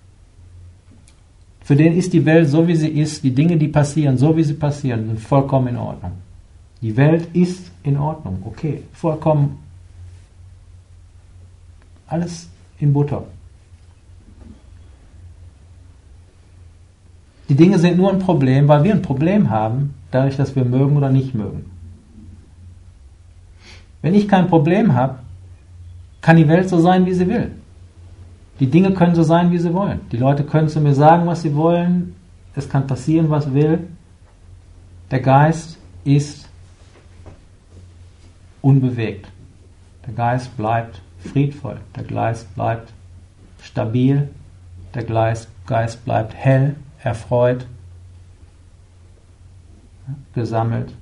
für den ist die Welt so, wie sie ist, die Dinge, die passieren, so wie sie passieren, sind vollkommen in Ordnung. Die Welt ist in Ordnung, okay, vollkommen alles in Butter. Die Dinge sind nur ein Problem, weil wir ein Problem haben, dadurch, dass wir mögen oder nicht mögen. Wenn ich kein Problem habe, kann die Welt so sein, wie sie will. Die Dinge können so sein, wie sie wollen. Die Leute können zu mir sagen, was sie wollen. Es kann passieren, was will. Der Geist ist unbewegt. Der Geist bleibt friedvoll. Der Geist bleibt stabil. Der Geist, Geist bleibt hell, erfreut, gesammelt.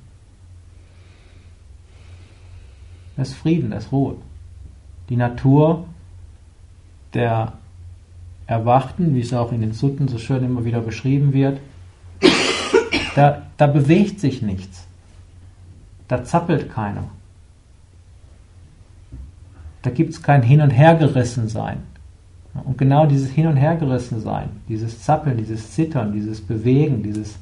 Das ist Frieden, das ist Ruhe. Die Natur der Erwachten, wie es auch in den Sutten so schön immer wieder beschrieben wird, da, da bewegt sich nichts. Da zappelt keiner. Da gibt es kein Hin- und Hergerissensein. Und genau dieses Hin- und Hergerissensein, dieses Zappeln, dieses Zittern, dieses Bewegen, dieses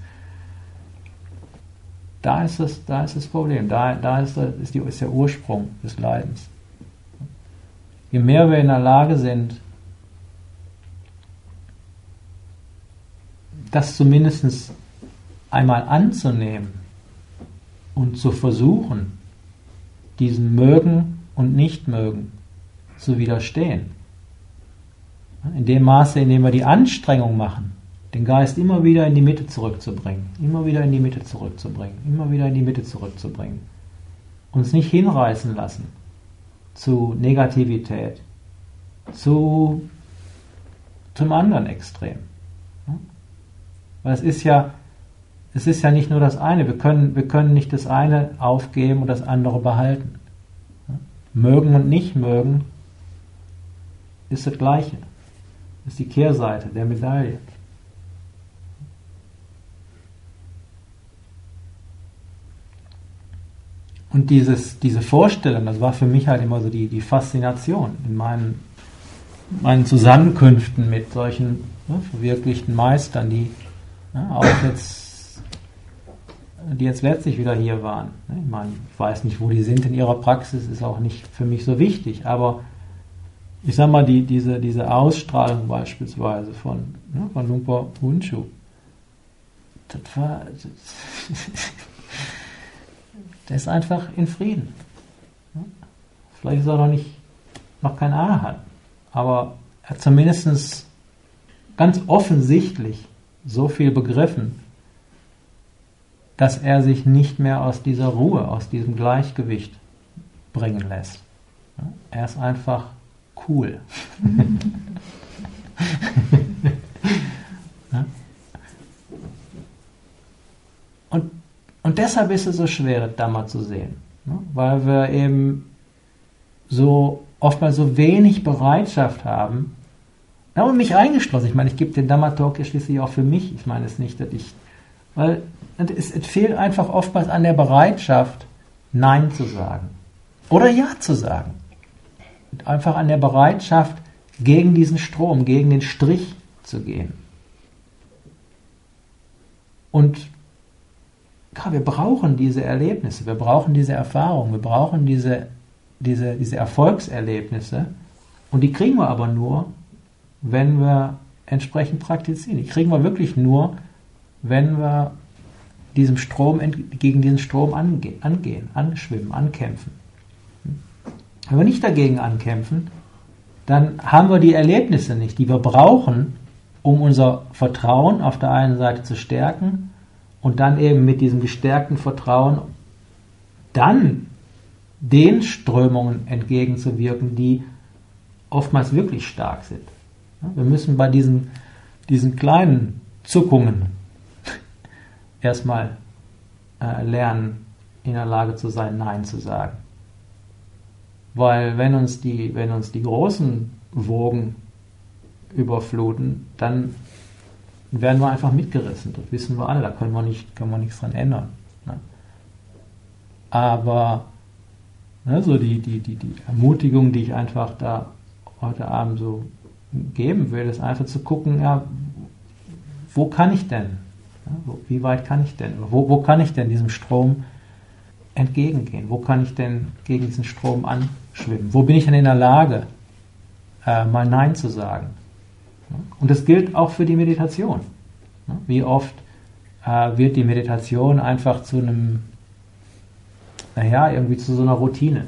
da ist das, da ist das Problem, da, da ist, das, ist, die, ist der Ursprung des Leidens. Je mehr wir in der Lage sind, das zumindest einmal anzunehmen und zu versuchen, diesem Mögen und Nichtmögen zu widerstehen. In dem Maße, in dem wir die Anstrengung machen, den Geist immer wieder in die Mitte zurückzubringen, immer wieder in die Mitte zurückzubringen, immer wieder in die Mitte zurückzubringen. Uns nicht hinreißen lassen zu Negativität, zu zum anderen Extrem. Weil es ist ja, es ist ja nicht nur das eine, wir können, wir können nicht das eine aufgeben und das andere behalten. Mögen und nicht mögen ist das Gleiche, ist die Kehrseite der Medaille. und dieses, diese Vorstellung, das war für mich halt immer so die, die Faszination in meinen, meinen Zusammenkünften mit solchen ne, verwirklichten Meistern, die ne, auch jetzt, die jetzt letztlich wieder hier waren. Ich meine, ich weiß nicht, wo die sind in ihrer Praxis, ist auch nicht für mich so wichtig, aber ich sag mal, die, diese, diese Ausstrahlung beispielsweise von, ne, von Lumpur Hunchu, das war, das, der ist einfach in Frieden. Vielleicht ist er noch nicht, noch kein Arhat, aber er hat zumindest ganz offensichtlich so viel begriffen, dass er sich nicht mehr aus dieser Ruhe, aus diesem Gleichgewicht bringen lässt. Er ist einfach cool. und, und deshalb ist es so schwer, das Dhamma zu sehen. Weil wir eben so oftmals so wenig Bereitschaft haben, ja, und mich eingeschlossen. Ich meine, ich gebe den Dhamma-Talk ja schließlich auch für mich. Ich meine es nicht, dass ich, weil es, es fehlt einfach oftmals an der Bereitschaft, Nein zu sagen. Oder Ja zu sagen. Einfach an der Bereitschaft, gegen diesen Strom, gegen den Strich zu gehen. Und ja, wir brauchen diese Erlebnisse, wir brauchen diese Erfahrungen, wir brauchen diese, diese, diese Erfolgserlebnisse und die kriegen wir aber nur, wenn wir entsprechend praktizieren. Die kriegen wir wirklich nur, wenn wir diesem Strom, gegen diesen Strom ange, angehen, anschwimmen, ankämpfen. Wenn wir nicht dagegen ankämpfen, dann haben wir die Erlebnisse nicht, die wir brauchen, um unser Vertrauen auf der einen Seite zu stärken und dann eben mit diesem gestärkten Vertrauen dann den Strömungen entgegenzuwirken, die oftmals wirklich stark sind. Wir müssen bei diesen, diesen kleinen Zuckungen erstmal äh, lernen, in der Lage zu sein, Nein zu sagen. Weil wenn uns die, wenn uns die großen Wogen überfluten, dann werden wir einfach mitgerissen. Das wissen wir alle, da können wir, nicht, können wir nichts dran ändern. Ne? Aber ne, so die, die, die, die Ermutigung, die ich einfach da heute Abend so geben will, ist einfach zu gucken, ja, wo kann ich denn? Ja, wo, wie weit kann ich denn? Wo, wo kann ich denn diesem Strom entgegengehen? Wo kann ich denn gegen diesen Strom anschwimmen? Wo bin ich denn in der Lage, äh, mal Nein zu sagen? Und das gilt auch für die Meditation. Wie oft äh, wird die Meditation einfach zu einem, naja, irgendwie zu so einer Routine.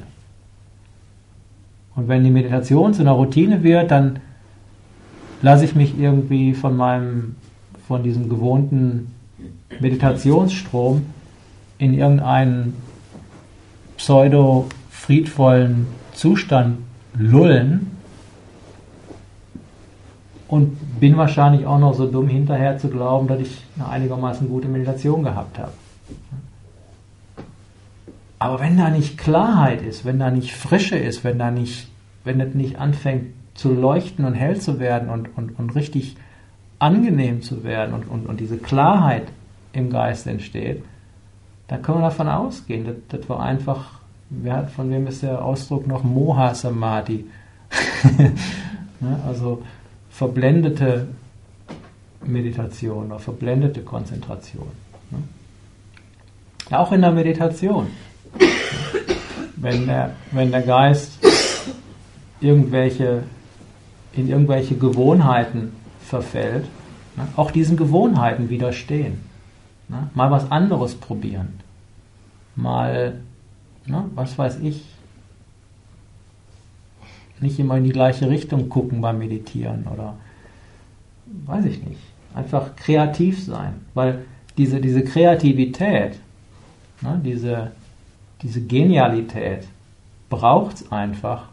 Und wenn die Meditation zu einer Routine wird, dann lasse ich mich irgendwie von meinem, von diesem gewohnten Meditationsstrom in irgendeinen pseudo-friedvollen Zustand lullen und bin wahrscheinlich auch noch so dumm hinterher zu glauben, dass ich eine einigermaßen gute Meditation gehabt habe. Aber wenn da nicht Klarheit ist, wenn da nicht Frische ist, wenn da nicht, wenn das nicht anfängt zu leuchten und hell zu werden und, und, und richtig angenehm zu werden und, und, und diese Klarheit im Geist entsteht, dann können wir davon ausgehen, dass, dass wir einfach, wer, von wem ist der Ausdruck noch, Moha Samadhi, ne, also verblendete Meditation oder verblendete Konzentration. Ne? Ja, auch in der Meditation. Wenn der, wenn der Geist irgendwelche, in irgendwelche Gewohnheiten verfällt, ne, auch diesen Gewohnheiten widerstehen. Ne, mal was anderes probieren. Mal, ne, was weiß ich, nicht immer in die gleiche Richtung gucken beim Meditieren oder weiß ich nicht. Einfach kreativ sein. Weil diese, diese Kreativität, ne, diese, diese Genialität braucht es einfach,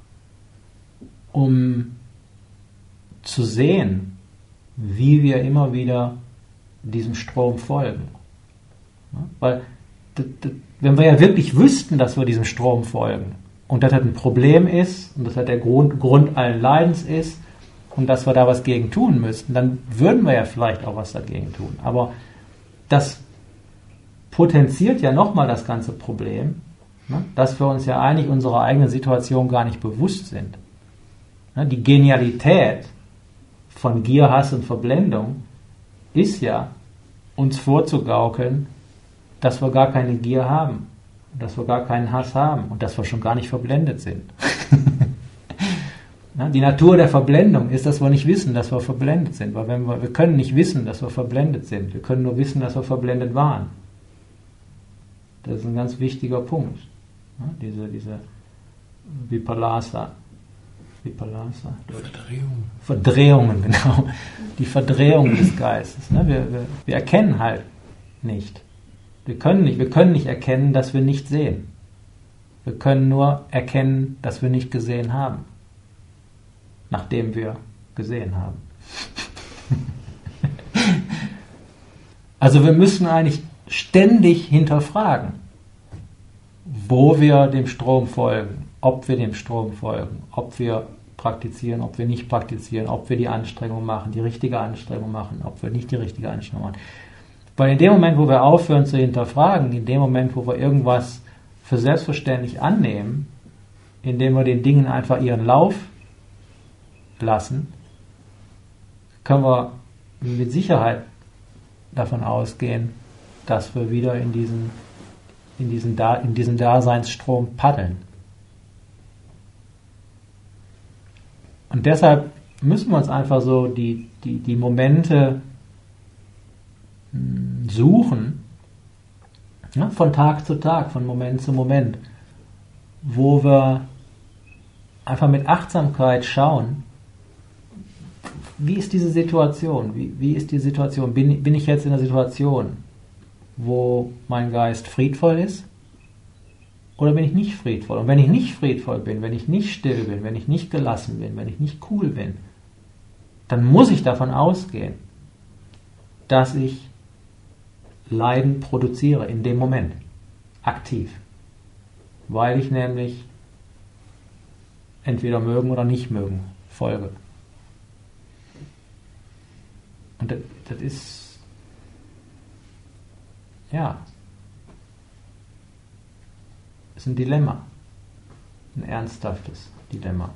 um zu sehen, wie wir immer wieder diesem Strom folgen. Ne? Weil d- d- wenn wir ja wirklich wüssten, dass wir diesem Strom folgen, und dass das ein Problem ist und dass das der Grund, Grund allen Leidens ist und dass wir da was gegen tun müssten, dann würden wir ja vielleicht auch was dagegen tun. Aber das potenziert ja nochmal das ganze Problem, dass wir uns ja eigentlich unserer eigenen Situation gar nicht bewusst sind. Die Genialität von Gier, Hass und Verblendung ist ja, uns vorzugaukeln, dass wir gar keine Gier haben, dass wir gar keinen Hass haben und dass wir schon gar nicht verblendet sind. Die Natur der Verblendung ist, dass wir nicht wissen, dass wir verblendet sind, weil wenn wir, wir können nicht wissen, dass wir verblendet sind, wir können nur wissen, dass wir verblendet waren. Das ist ein ganz wichtiger Punkt. Diese, diese Vipallasa. Vipallasa.
Verdrehung.
Verdrehungen, genau. Die Verdrehung des Geistes. Wir, wir, wir erkennen halt nicht. Wir können nicht. Wir können nicht erkennen, dass wir nicht sehen. Wir können nur erkennen, dass wir nicht gesehen haben. Nachdem wir gesehen haben. Also wir müssen eigentlich ständig hinterfragen, wo wir dem Strom folgen, ob wir dem Strom folgen, ob wir praktizieren, ob wir nicht praktizieren, ob wir die Anstrengung machen, die richtige Anstrengung machen, ob wir nicht die richtige Anstrengung machen. Weil in dem Moment, wo wir aufhören zu hinterfragen, in dem Moment, wo wir irgendwas für selbstverständlich annehmen, indem wir den Dingen einfach ihren Lauf lassen, können wir mit Sicherheit davon ausgehen, dass wir wieder in diesen, in diesen, da, in diesen Daseinsstrom paddeln. Und deshalb müssen wir uns einfach so die, die, die Momente suchen, ja, von Tag zu Tag, von Moment zu Moment, wo wir einfach mit Achtsamkeit schauen, wie ist diese Situation? Wie, wie ist die Situation? Bin, bin ich jetzt in einer Situation, wo mein Geist friedvoll ist? Oder bin ich nicht friedvoll? Und wenn ich nicht friedvoll bin, wenn ich nicht still bin, wenn ich nicht gelassen bin, wenn ich nicht cool bin, dann muss ich davon ausgehen, dass ich Leiden produziere in dem Moment, aktiv. Weil ich nämlich entweder mögen oder nicht mögen folge. Und das, das ist, ja, das ist ein Dilemma, ein ernsthaftes Dilemma.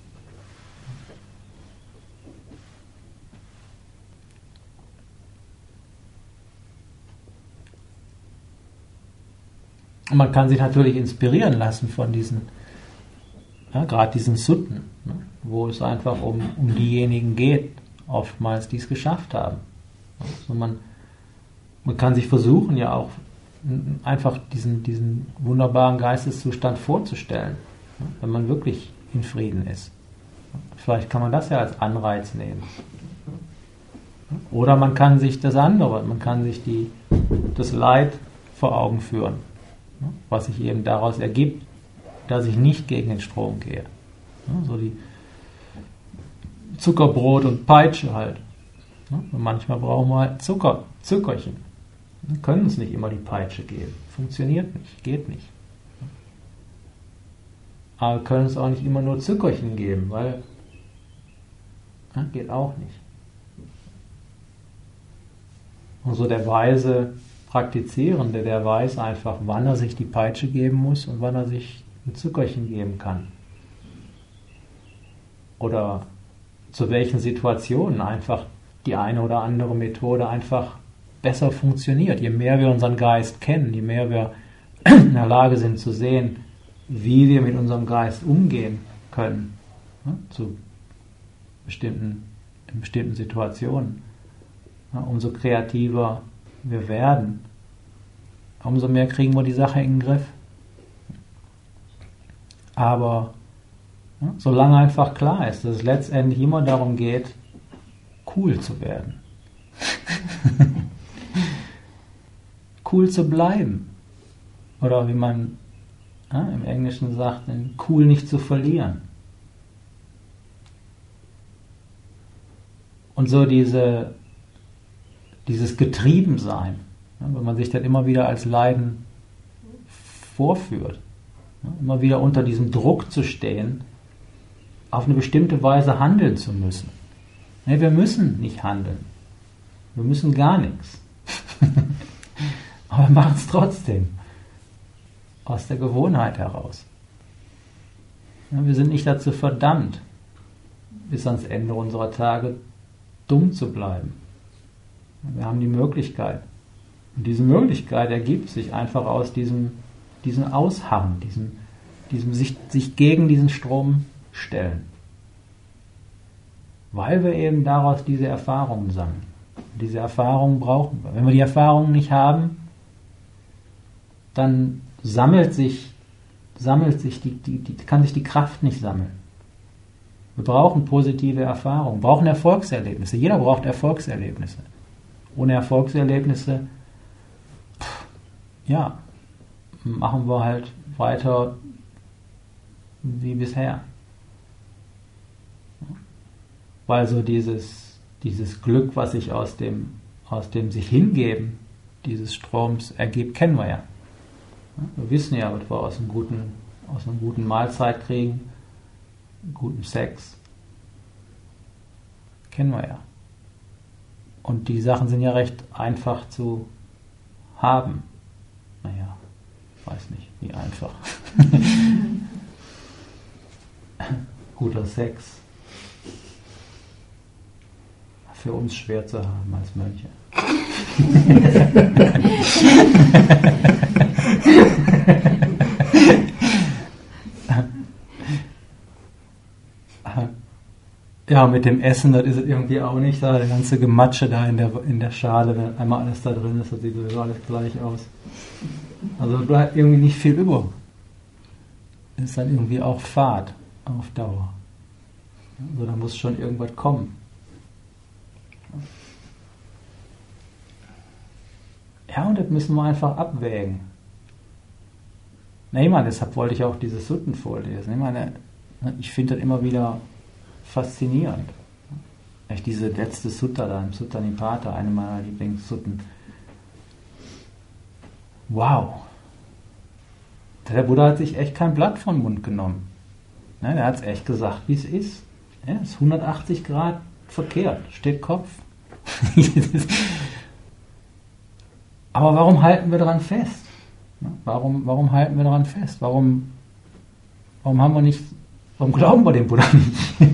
Und man kann sich natürlich inspirieren lassen von diesen, ja, gerade diesen Sutten, ne, wo es einfach um, um diejenigen geht, oftmals, die es geschafft haben. Also man, man kann sich versuchen, ja auch einfach diesen, diesen wunderbaren Geisteszustand vorzustellen, ne, wenn man wirklich in Frieden ist. Vielleicht kann man das ja als Anreiz nehmen. Oder man kann sich das andere, man kann sich die, das Leid vor Augen führen, was sich eben daraus ergibt, dass ich nicht gegen den Strom gehe. So die Zuckerbrot und Peitsche halt. Und manchmal brauchen wir halt Zucker, Zuckerchen. Wir können uns nicht immer die Peitsche geben. Funktioniert nicht, geht nicht. Aber wir können uns auch nicht immer nur Zuckerchen geben, weil ja, geht auch nicht. Und so der weise Praktizierende, der weiß einfach, wann er sich die Peitsche geben muss und wann er sich ein Zuckerchen geben kann. Oder zu welchen Situationen einfach die eine oder andere Methode einfach besser funktioniert. Je mehr wir unseren Geist kennen, je mehr wir in der Lage sind zu sehen, wie wir mit unserem Geist umgehen können, ne, zu bestimmten, in bestimmten Situationen, ne, umso kreativer wir werden, umso mehr kriegen wir die Sache in den Griff. Aber ja, solange einfach klar ist, dass es letztendlich immer darum geht, cool zu werden. Cool zu bleiben. Oder wie man ja, im Englischen sagt, cool nicht zu verlieren. Und so diese, dieses Getriebensein, ja, wenn man sich dann immer wieder als Leiden vorführt, ja, immer wieder unter diesem Druck zu stehen, auf eine bestimmte Weise handeln zu müssen. Ja, wir müssen nicht handeln. Wir müssen gar nichts. Aber wir machen es trotzdem. aus der Gewohnheit heraus. Ja, wir sind nicht dazu verdammt, bis ans Ende unserer Tage dumm zu bleiben. Wir haben die Möglichkeit. Und diese Möglichkeit ergibt sich einfach aus diesem, diesem Ausharren, diesem, diesem sich, sich gegen diesen Strom stellen. Weil wir eben daraus diese Erfahrungen sammeln. Und diese Erfahrungen brauchen wir. Wenn wir die Erfahrungen nicht haben, dann sammelt sich, sammelt sich die, die, die, kann sich die Kraft nicht sammeln. Wir brauchen positive Erfahrungen, brauchen Erfolgserlebnisse. Jeder braucht Erfolgserlebnisse. Ohne Erfolgserlebnisse, pff, ja, machen wir halt weiter wie bisher. Weil so dieses, dieses Glück, was sich aus dem, aus dem sich hingeben dieses Stroms ergibt, kennen wir ja. Wir wissen ja, was wir aus einem guten, aus einer guten Mahlzeit kriegen, guten Sex. Kennen wir ja. Und die Sachen sind ja recht einfach zu haben. Naja, weiß nicht, wie einfach. Guter Sex. Für uns schwer zu haben als Mönche. Ja, mit dem Essen, das ist es irgendwie auch nicht da. Der ganze Gematsche da in der, in der Schale, wenn einmal alles da drin ist, das sieht sowieso alles gleich aus. Also bleibt irgendwie nicht viel über. Ist dann irgendwie auch Fad auf Dauer. Also da muss schon irgendwas kommen. Ja, und das müssen wir einfach abwägen. Na, ich meine, deshalb wollte ich auch diese Sutten vorlesen. Ich meine, ich finde das immer wieder faszinierend. Echt diese letzte Sutta da, im Sutta Nipata, eine meiner Lieblingssutten. Wow! Der Buddha hat sich echt kein Blatt vom Mund genommen. Ne, der hat es echt gesagt, wie es ist. Ja, es ist hundertachtzig Grad verkehrt, steht Kopf. Aber warum halten wir daran fest? Warum, warum halten wir daran fest? Warum, warum haben wir nicht, warum glauben wir dem Buddha nicht?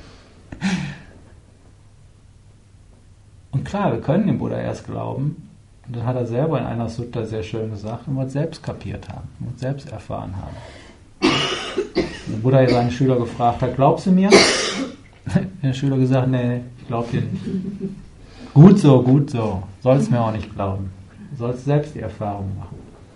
Und klar, wir können dem Buddha erst glauben, und das hat er selber in einer Sutta sehr schön gesagt, wenn wir es selbst kapiert haben, wenn wir es selbst erfahren haben. Der Buddha seinen Schüler gefragt hat, glaubst du mir? Der Schüler gesagt, nee, ich glaube dir nicht. Gut so, gut so, sollst mir auch nicht glauben. Du sollst selbst die Erfahrung machen.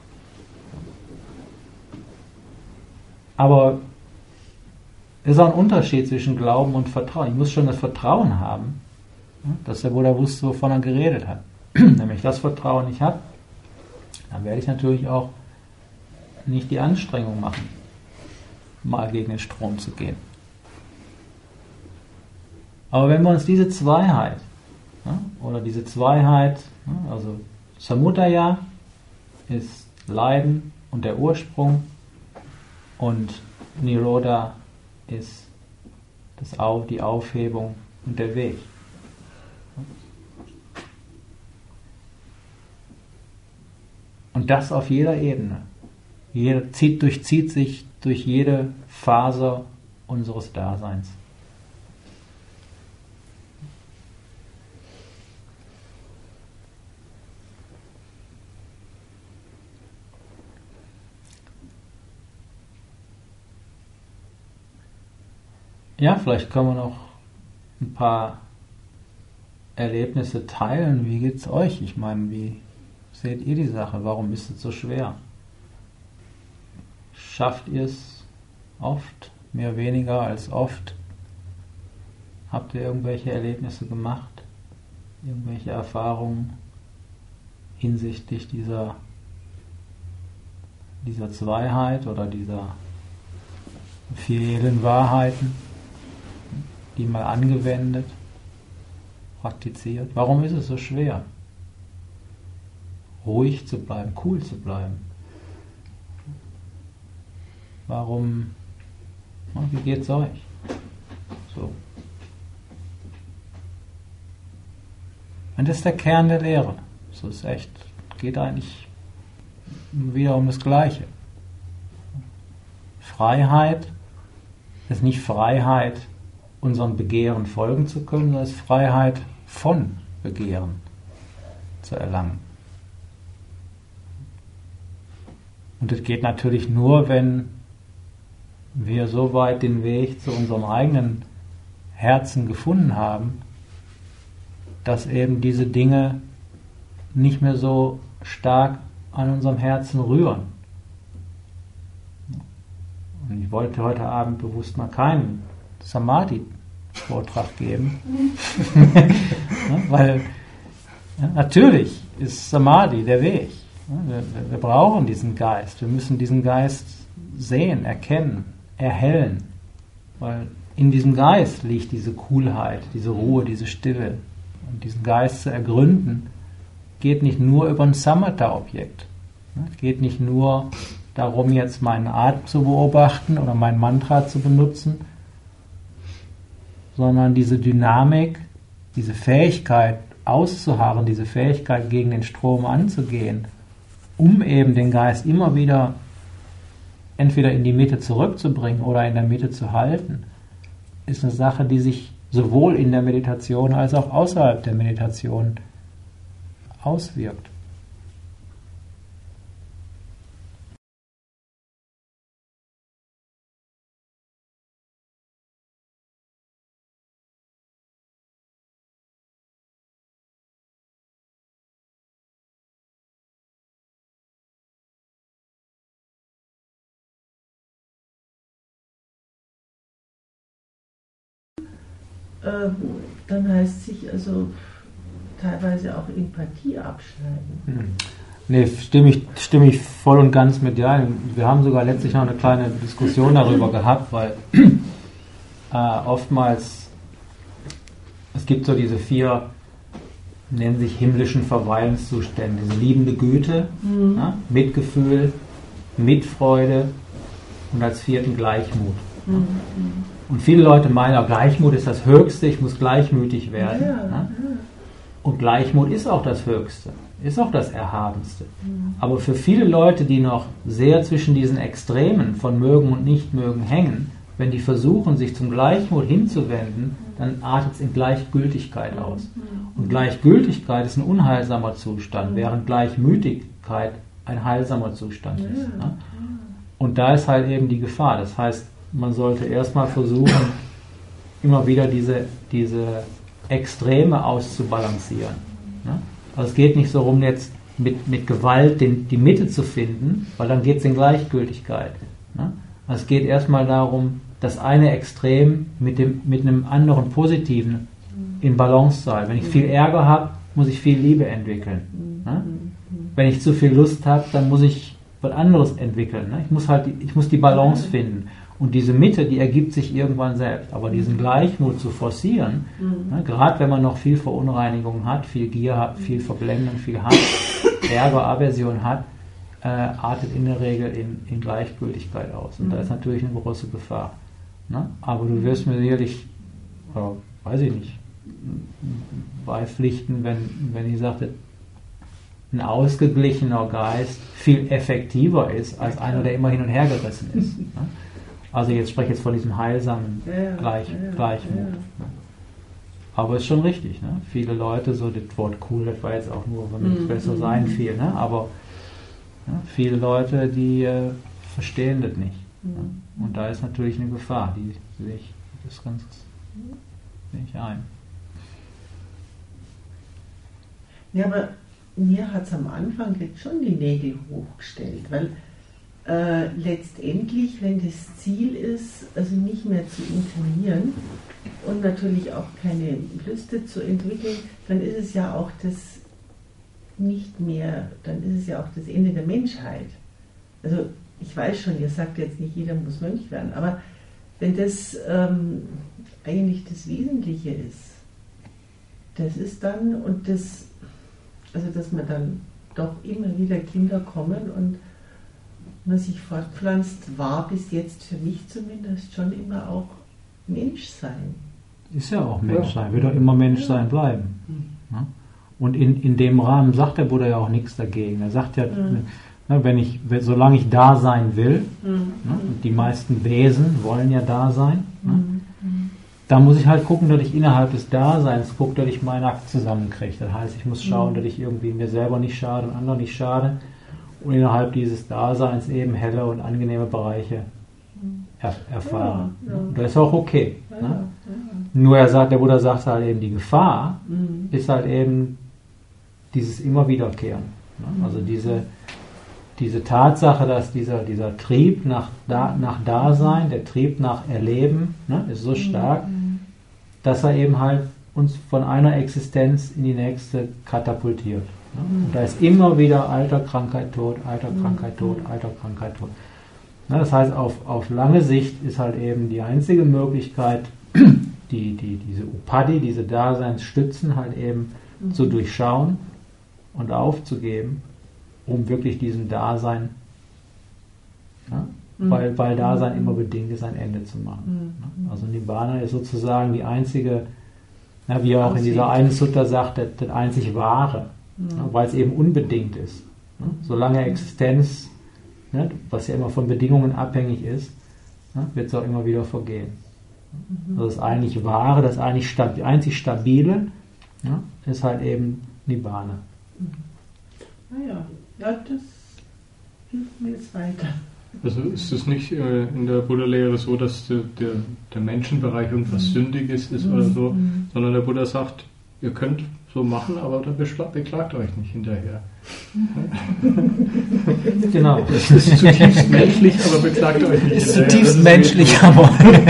Aber es ist auch ein Unterschied zwischen Glauben und Vertrauen. Ich muss schon das Vertrauen haben, dass der Buddha wusste, wovon er geredet hat. Wenn ich das Vertrauen nicht habe, dann werde ich natürlich auch nicht die Anstrengung machen, mal gegen den Strom zu gehen. Aber wenn wir uns diese Zweiheit, oder diese Zweiheit, also Samudaya ist Leiden und der Ursprung und Nirodha ist das Auf, die Aufhebung und der Weg. Und das auf jeder Ebene. Jeder zieht, durchzieht sich durch jede Faser unseres Daseins. Ja, vielleicht können wir noch ein paar Erlebnisse teilen. Wie geht's euch? Ich meine, wie seht ihr die Sache? Warum ist es so schwer? Schafft ihr es oft, mehr weniger als oft? Habt ihr irgendwelche Erlebnisse gemacht? Irgendwelche Erfahrungen hinsichtlich dieser, dieser Zweiheit oder dieser vielen Wahrheiten, die mal angewendet, praktiziert? Warum ist es so schwer, ruhig zu bleiben, cool zu bleiben? Warum, wie geht's euch? So. Und das ist der Kern der Lehre. So ist echt, geht eigentlich wieder um das Gleiche. Freiheit ist nicht Freiheit, unserem Begehren folgen zu können, sondern es ist Freiheit von Begehren zu erlangen. Und das geht natürlich nur, wenn wir so weit den Weg zu unserem eigenen Herzen gefunden haben, dass eben diese Dinge nicht mehr so stark an unserem Herzen rühren. Und ich wollte heute Abend bewusst mal keinen Samadhi-Vortrag geben, weil ja, natürlich ist Samadhi der Weg. Wir, wir brauchen diesen Geist. Wir müssen diesen Geist sehen, erkennen, erhellen, weil in diesem Geist liegt diese Coolheit, diese Ruhe, diese Stille. Und diesen Geist zu ergründen, geht nicht nur über ein Samatha-Objekt. Es geht nicht nur darum, jetzt meinen Atem zu beobachten oder mein Mantra zu benutzen, sondern diese Dynamik, diese Fähigkeit auszuharren, diese Fähigkeit gegen den Strom anzugehen, um eben den Geist immer wieder entweder in die Mitte zurückzubringen oder in der Mitte zu halten, ist eine Sache, die sich sowohl in der Meditation als auch außerhalb der Meditation auswirkt.
Dann heißt sich also teilweise auch Empathie abschneiden.
Hm. Nee, stimme ich, stimme ich voll und ganz mit dir ein. Wir haben sogar letztlich noch eine kleine Diskussion darüber gehabt, weil äh, oftmals es gibt so diese vier, nennen sich himmlischen Verweilungszustände, diese liebende Güte, mhm. ja, Mitgefühl, Mitfreude und als vierten Gleichmut. Mhm. Und viele Leute meinen, ja, Gleichmut ist das Höchste, ich muss gleichmütig werden. Ja, ja. Ja? Und Gleichmut ist auch das Höchste, ist auch das Erhabenste. Mhm. Aber für viele Leute, die noch sehr zwischen diesen Extremen von mögen und nicht mögen hängen, wenn die versuchen, sich zum Gleichmut hinzuwenden, dann artet es in Gleichgültigkeit aus. Und Gleichgültigkeit ist ein unheilsamer Zustand, während Gleichmütigkeit ein heilsamer Zustand ist. Ne? Und da ist halt eben die Gefahr. Das heißt, man sollte erstmal versuchen, immer wieder diese, diese Extreme auszubalancieren. Ne? Also es geht nicht so darum, jetzt mit, mit Gewalt den, die Mitte zu finden, weil dann geht es in Gleichgültigkeit. Ne? Also es geht erstmal darum, das eine Extrem mit, dem, mit einem anderen Positiven in Balance zu halten. Wenn ich viel Ärger habe, muss ich viel Liebe entwickeln. Ne? Wenn ich zu viel Lust habe, dann muss ich was anderes entwickeln. Ne? Ich muss halt, die, ich muss die Balance finden. Und diese Mitte, die ergibt sich irgendwann selbst. Aber diesen Gleichmut zu forcieren, mhm. ne, gerade wenn man noch viel Verunreinigung hat, viel Gier hat, viel Verblendung, viel Hass, Ärger, Aversion hat, äh, artet in der Regel in, in Gleichgültigkeit aus. Und mhm. da ist natürlich eine große Gefahr. Ne? Aber du wirst mir sicherlich, oder weiß ich nicht, beipflichten, wenn, wenn ich sagte, ein ausgeglichener Geist viel effektiver ist als einer, der immer hin und her gerissen ist. Ne? Also jetzt spreche ich jetzt von diesem heilsamen ja, Gleich, ja, Gleichmut. Ja. Aber es ist schon richtig. Ne? Viele Leute, so das Wort cool, das war jetzt auch nur, wenn es mm, besser mm, sein fiel. Ne? Aber ja, viele Leute, die äh, verstehen das nicht. Mm. Ne? Und da ist natürlich eine Gefahr, die sehe ich, das ganz sehe ich ein.
Ja, aber mir hat es am Anfang jetzt schon die Nägel hochgestellt, weil Äh, letztendlich, wenn das Ziel ist, also nicht mehr zu intonieren und natürlich auch keine Lüste zu entwickeln, dann ist es ja auch das nicht mehr, dann ist es ja auch das Ende der Menschheit. Also ich weiß schon, ihr sagt jetzt nicht, jeder muss Mönch werden, aber wenn das ähm, eigentlich das Wesentliche ist, das ist dann, und das, also dass man dann doch immer wieder Kinder kommen und man sich fortpflanzt, war bis jetzt für mich zumindest schon immer auch Menschsein.
Ist ja auch Menschsein, ja. Wird auch immer Menschsein bleiben. Mhm. Ja? Und in, in dem Rahmen sagt der Buddha ja auch nichts dagegen. Er sagt ja, mhm. Ne, wenn ich, solange ich da sein will,
Mhm.
ne, und die meisten Wesen wollen ja da sein, ne,
Mhm.
da muss ich halt gucken, dass ich innerhalb des Daseins gucke, dass ich meinen Akt zusammenkriege. Das heißt, ich muss schauen, dass ich irgendwie mir selber nicht schade und anderen nicht schade und innerhalb dieses Daseins eben helle und angenehme Bereiche er, erfahre.
Ja, ja.
Und das ist auch okay.
Ja,
Ne?
ja.
Nur er sagt, der Buddha sagt halt eben, die Gefahr
Mhm.
ist halt eben dieses immer wiederkehren. Ne? Also diese, diese Tatsache, dass dieser, dieser Trieb nach, da, nach Dasein, der Trieb nach Erleben, ne, ist so stark, dass er eben halt uns von einer Existenz in die nächste katapultiert. Ne? Und da ist immer wieder Alter, Krankheit, Tod, Alter, Krankheit, Tod, Alter, Krankheit, Tod. Ne, das heißt, auf, auf lange Sicht ist halt eben die einzige Möglichkeit, die, die, diese Upadhi, diese Daseinsstützen halt eben mhm. zu durchschauen und aufzugeben, um wirklich diesem Dasein, ja, mhm. weil, weil Dasein immer bedingt ist, ein Ende zu machen. Mhm. Also Nibbana ist sozusagen die einzige, na, wie er auch in dieser einen Sutta sagt, das, das einzig Wahre, mhm. ja, weil es eben unbedingt ist. Ne? Solange Existenz, ne, was ja immer von Bedingungen abhängig ist, ne, wird es auch immer wieder vergehen. Also das eigentlich Wahre, das eigentlich stab- einzig Stabile, ja, ist halt eben Nibbana.
Naja, ja, das hilft mir jetzt weiter.
Also ist es nicht äh, in der Buddha-Lehre so, dass der, der, der Menschenbereich irgendwas mhm. Sündiges ist mhm. oder so, mhm. sondern der Buddha sagt, ihr könnt so machen, aber dann beklagt euch nicht hinterher.
Genau.
Das ist zutiefst menschlich, aber beklagt euch nicht
ist
hinterher.
Zutiefst menschlich, aber...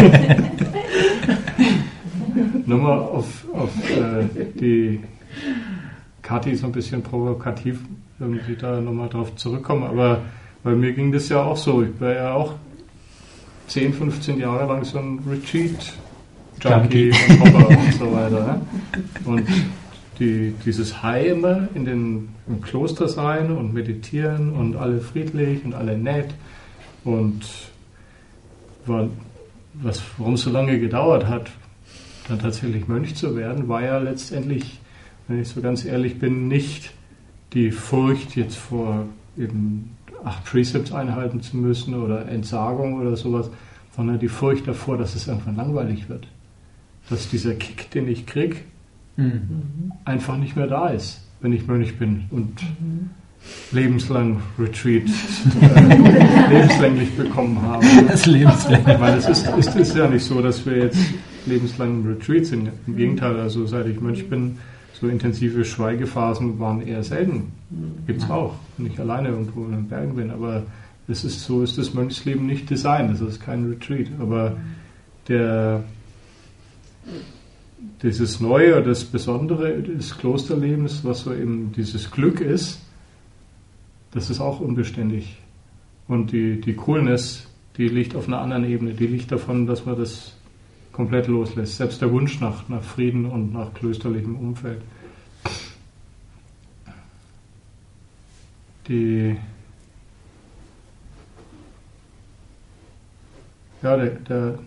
Nochmal auf, auf äh, die Kathi so ein bisschen provokativ irgendwie da nochmal drauf zurückkommen, aber bei mir ging das ja auch so. Ich war ja auch zehn, fünfzehn Jahre lang so ein Retreat-Junkie und Hopper und so weiter. Ne? Und die, dieses High immer in den, im Kloster sein und meditieren und alle friedlich und alle nett und war, was, warum es so lange gedauert hat, dann tatsächlich Mönch zu werden, war ja letztendlich, wenn ich so ganz ehrlich bin, nicht die Furcht jetzt vor eben acht Precepts einhalten zu müssen oder Entsagung oder sowas, sondern die Furcht davor, dass es irgendwann langweilig wird. Dass dieser Kick, den ich kriege, mhm. einfach nicht mehr da ist, wenn ich Mönch bin und mhm. lebenslang Retreat äh, lebenslänglich bekommen habe.
Das lebenslänglich.
Weil es ist, ist, ist ja nicht so, dass wir jetzt lebenslang im Retreat sind. Im Gegenteil, also seit ich Mönch bin, so intensive Schweigephasen waren eher selten. Gibt es auch. Nicht alleine irgendwo in den Bergen bin, aber es ist so, ist das Mönchsleben nicht designt. Das ist kein Retreat. Aber der, dieses Neue, das Besondere des Klosterlebens, was so eben dieses Glück ist, das ist auch unbeständig. Und die, die Coolness, die liegt auf einer anderen Ebene. Die liegt davon, dass man das komplett loslässt. Selbst der Wunsch nach, nach Frieden und nach klösterlichem Umfeld. Die, ja, der, der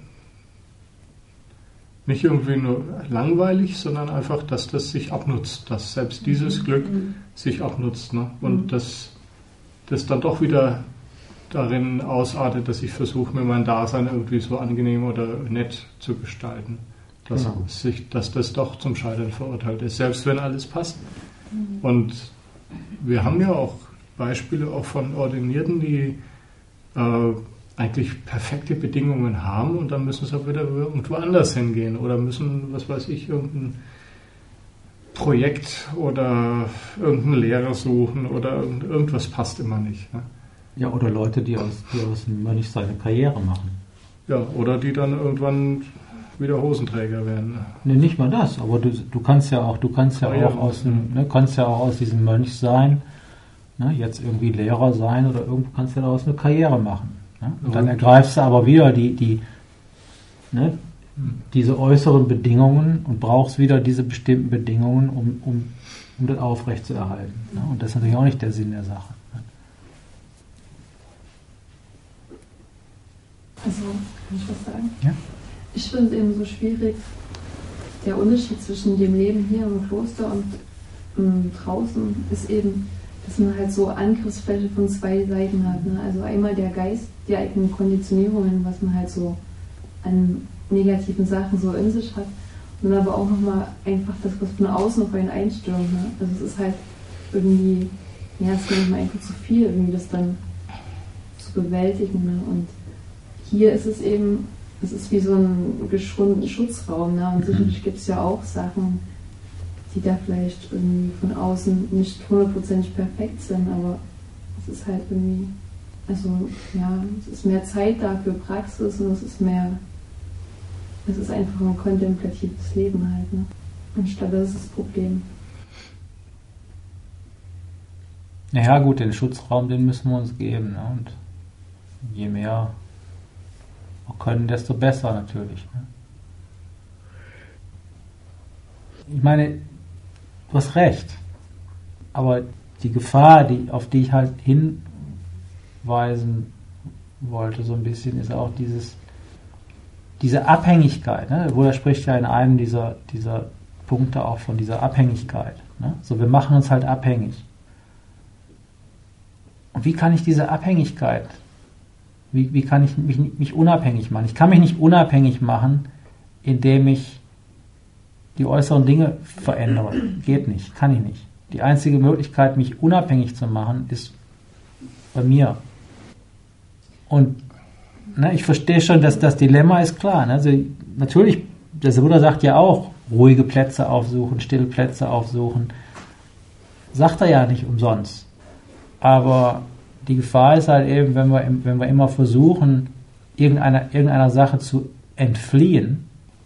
nicht irgendwie nur langweilig, sondern einfach, dass das sich abnutzt, dass selbst dieses Glück sich abnutzt. Ne? Und mhm. dass das dann doch wieder darin ausartet, dass ich versuche, mir mein Dasein irgendwie so angenehm oder nett zu gestalten. Dass, genau. sich, dass das doch zum Scheitern verurteilt ist, selbst wenn alles passt. Mhm. Und wir haben ja auch Beispiele auch von Ordinierten, die äh, eigentlich perfekte Bedingungen haben und dann müssen sie aber wieder irgendwo anders hingehen oder müssen, was weiß ich, irgendein Projekt oder irgendeinen Lehrer suchen oder irgend, irgendwas passt immer nicht. Ne?
Ja, oder Leute, die aus, die aus dem Mönch seine Karriere machen.
Ja, oder die dann irgendwann wieder Hosenträger werden. Ne,
nee, nicht mal das, aber du, du kannst ja auch, du kannst ja auch aus dem, ne, kannst ja auch aus diesem Mönch sein, ne, jetzt irgendwie Lehrer sein oder irgendwo kannst du daraus eine Karriere machen. Ne? Und dann ergreifst du aber wieder die, die, ne, diese äußeren Bedingungen und brauchst wieder diese bestimmten Bedingungen, um, um, um das aufrechtzuerhalten. Ne? Und das ist natürlich auch nicht der Sinn der Sache. Ne?
Also, kann ich was sagen?
Ja?
Ich finde es eben so schwierig, der Unterschied zwischen dem Leben hier im Kloster und ähm, draußen ist eben, dass man halt so Angriffsfläche von zwei Seiten hat. Ne? Also einmal der Geist, die eigenen Konditionierungen, was man halt so an negativen Sachen so in sich hat. Und dann aber auch nochmal einfach das, was von außen auf einen einstürmt. Ne? Also es ist halt irgendwie, ja, es ist manchmal einfach zu viel, irgendwie das dann zu bewältigen. Ne? Und hier ist es eben, es ist wie so ein geschundener Schutzraum. Ne? Und sicherlich gibt es ja auch Sachen, die da vielleicht irgendwie von außen nicht hundertprozentig perfekt sind, aber es ist halt irgendwie, also ja, es ist mehr Zeit da für Praxis und es ist mehr, es ist einfach ein kontemplatives Leben halt, ne? Anstatt das ist das Problem.
Naja gut, den Schutzraum, den müssen wir uns geben, ne? Und je mehr wir können, desto besser natürlich. Ne? Ich meine, du hast recht, aber die Gefahr, die, auf die ich halt hinweisen wollte so ein bisschen, ist auch dieses, diese Abhängigkeit. Ne? Der Buddha spricht ja in einem dieser, dieser Punkte auch von dieser Abhängigkeit. Ne? So, wir machen uns halt abhängig. Und wie kann ich diese Abhängigkeit, wie, wie kann ich mich, mich unabhängig machen? Ich kann mich nicht unabhängig machen, indem ich die äußeren Dinge verändere. Geht nicht, kann ich nicht. Die einzige Möglichkeit, mich unabhängig zu machen, ist bei mir. Und ne, ich verstehe schon, dass das Dilemma ist klar. Ne? Also natürlich, der Buddha sagt ja auch, ruhige Plätze aufsuchen, stille Plätze aufsuchen. Sagt er ja nicht umsonst. Aber die Gefahr ist halt eben, wenn wir, wenn wir immer versuchen, irgendeiner, irgendeiner Sache zu entfliehen,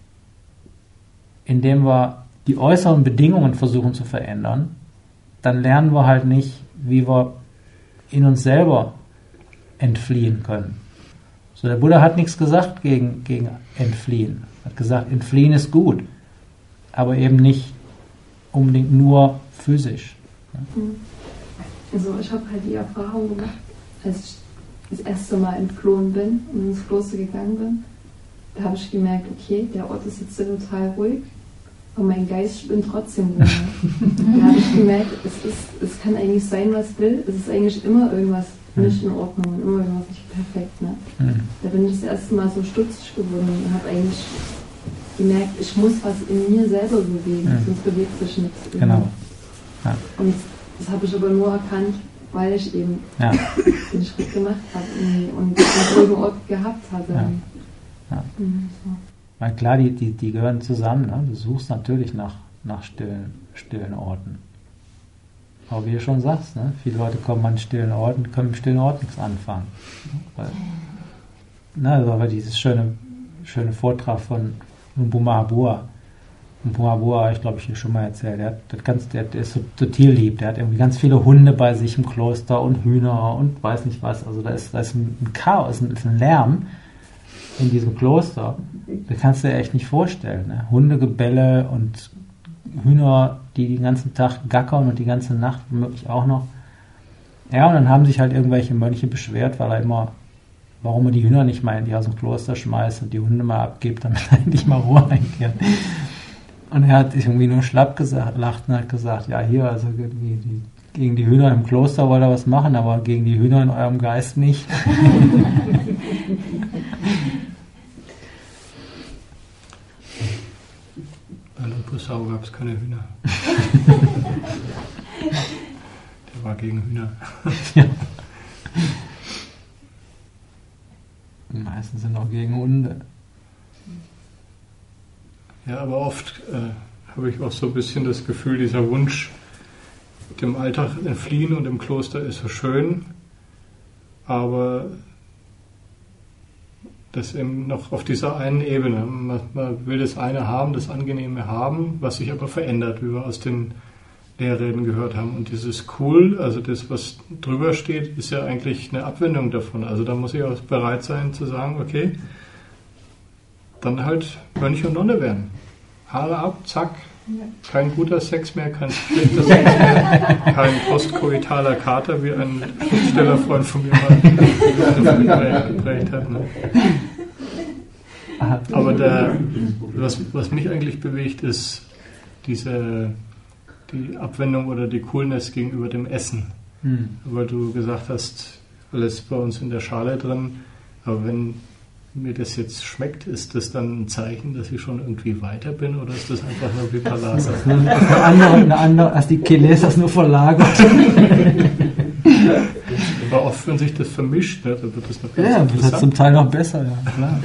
indem wir die äußeren Bedingungen versuchen zu verändern, dann lernen wir halt nicht, wie wir in uns selber entfliehen können. So, der Buddha hat nichts gesagt gegen, gegen Entfliehen. Er hat gesagt, Entfliehen ist gut, aber eben nicht unbedingt nur physisch.
Also ich habe halt die Erfahrung gemacht, als ich das erste Mal entflohen bin und ins Kloster gegangen bin, da habe ich gemerkt, okay, der Ort ist jetzt total ruhig, aber mein Geist spinnt trotzdem rum. Da habe ich gemerkt, es, ist, es kann eigentlich sein, was will, es ist eigentlich immer irgendwas nicht in Ordnung und immer irgendwas nicht perfekt. Ne? Mhm. Da bin ich das erste Mal so stutzig geworden und habe eigentlich gemerkt, ich muss was in mir selber bewegen, mhm. sonst bewegt sich nichts.
Genau. Ja.
Und das habe ich aber nur erkannt, weil ich eben
ja.
den Schritt gemacht habe und einen ruhigen Ort gehabt hatte.
Ja. Ja. Mhm, so. Na klar, die, die, die gehören zusammen. Ne? Du suchst natürlich nach, nach stillen, stillen Orten. Aber wie du schon sagst, ne? Viele Leute kommen an stillen Orten, können mit stillen Orten nichts anfangen. Weil, na, das war dieses schöne, schöne Vortrag von Bumabua. Bumabua, ich glaube, ich hier schon mal erzählt, der, hat das ganz, der, der ist so, so tierlieb, der hat irgendwie ganz viele Hunde bei sich im Kloster und Hühner und weiß nicht was. Also da ist, da ist ein Chaos, ein, ist ein Lärm in diesem Kloster. Das kannst du dir echt nicht vorstellen. Ne? Hundegebelle und Hühner, die den ganzen Tag gackern und die ganze Nacht womöglich auch noch. Ja, und dann haben sich halt irgendwelche Mönche beschwert, weil er immer, warum er die Hühner nicht mal in die aus dem Kloster schmeißt und die Hunde mal abgibt, damit er endlich mal Ruhe einkehrt. Und er hat sich irgendwie nur schlapp gesagt, lacht und hat gesagt, ja hier, also die, die, gegen die Hühner im Kloster wollt ihr was machen, aber gegen die Hühner in eurem Geist nicht.
Bei Lupusau gab es keine Hühner. Der war gegen Hühner.
Ja. Die meisten sind auch gegen Hunde.
Ja, aber oft äh, habe ich auch so ein bisschen das Gefühl, dieser Wunsch, dem Alltag entfliehen und im Kloster ist so schön, aber das eben noch auf dieser einen Ebene. Man, man will das eine haben, das Angenehme haben, was sich aber verändert, wie wir aus den Lehrreden gehört haben. Und dieses Cool, also das, was drüber steht, ist ja eigentlich eine Abwendung davon. Also da muss ich auch bereit sein zu sagen, okay, dann halt Mönch und Nonne werden. Haare ab, zack, kein guter Sex mehr, kein schlechter Sex mehr, kein postkoitaler Kater, wie ein Schriftstellerfreund von mir mal geprägt hat. Ne? Aber der, was, was mich eigentlich bewegt, ist diese, die Abwendung oder die Coolness gegenüber dem Essen.
Hm.
weil du gesagt hast, alles bei uns in der Schale drin. Aber wenn mir das jetzt schmeckt, ist das dann ein Zeichen, dass ich schon irgendwie weiter bin oder ist das einfach nur Viparasa?
Das ist eine andere, eine andere, als die Keles das nur verlagert.
Aber oft, wenn sich das vermischt, ne, dann wird das noch ganz
Ja, das
interessant.
ist zum Teil noch besser, ja, klar.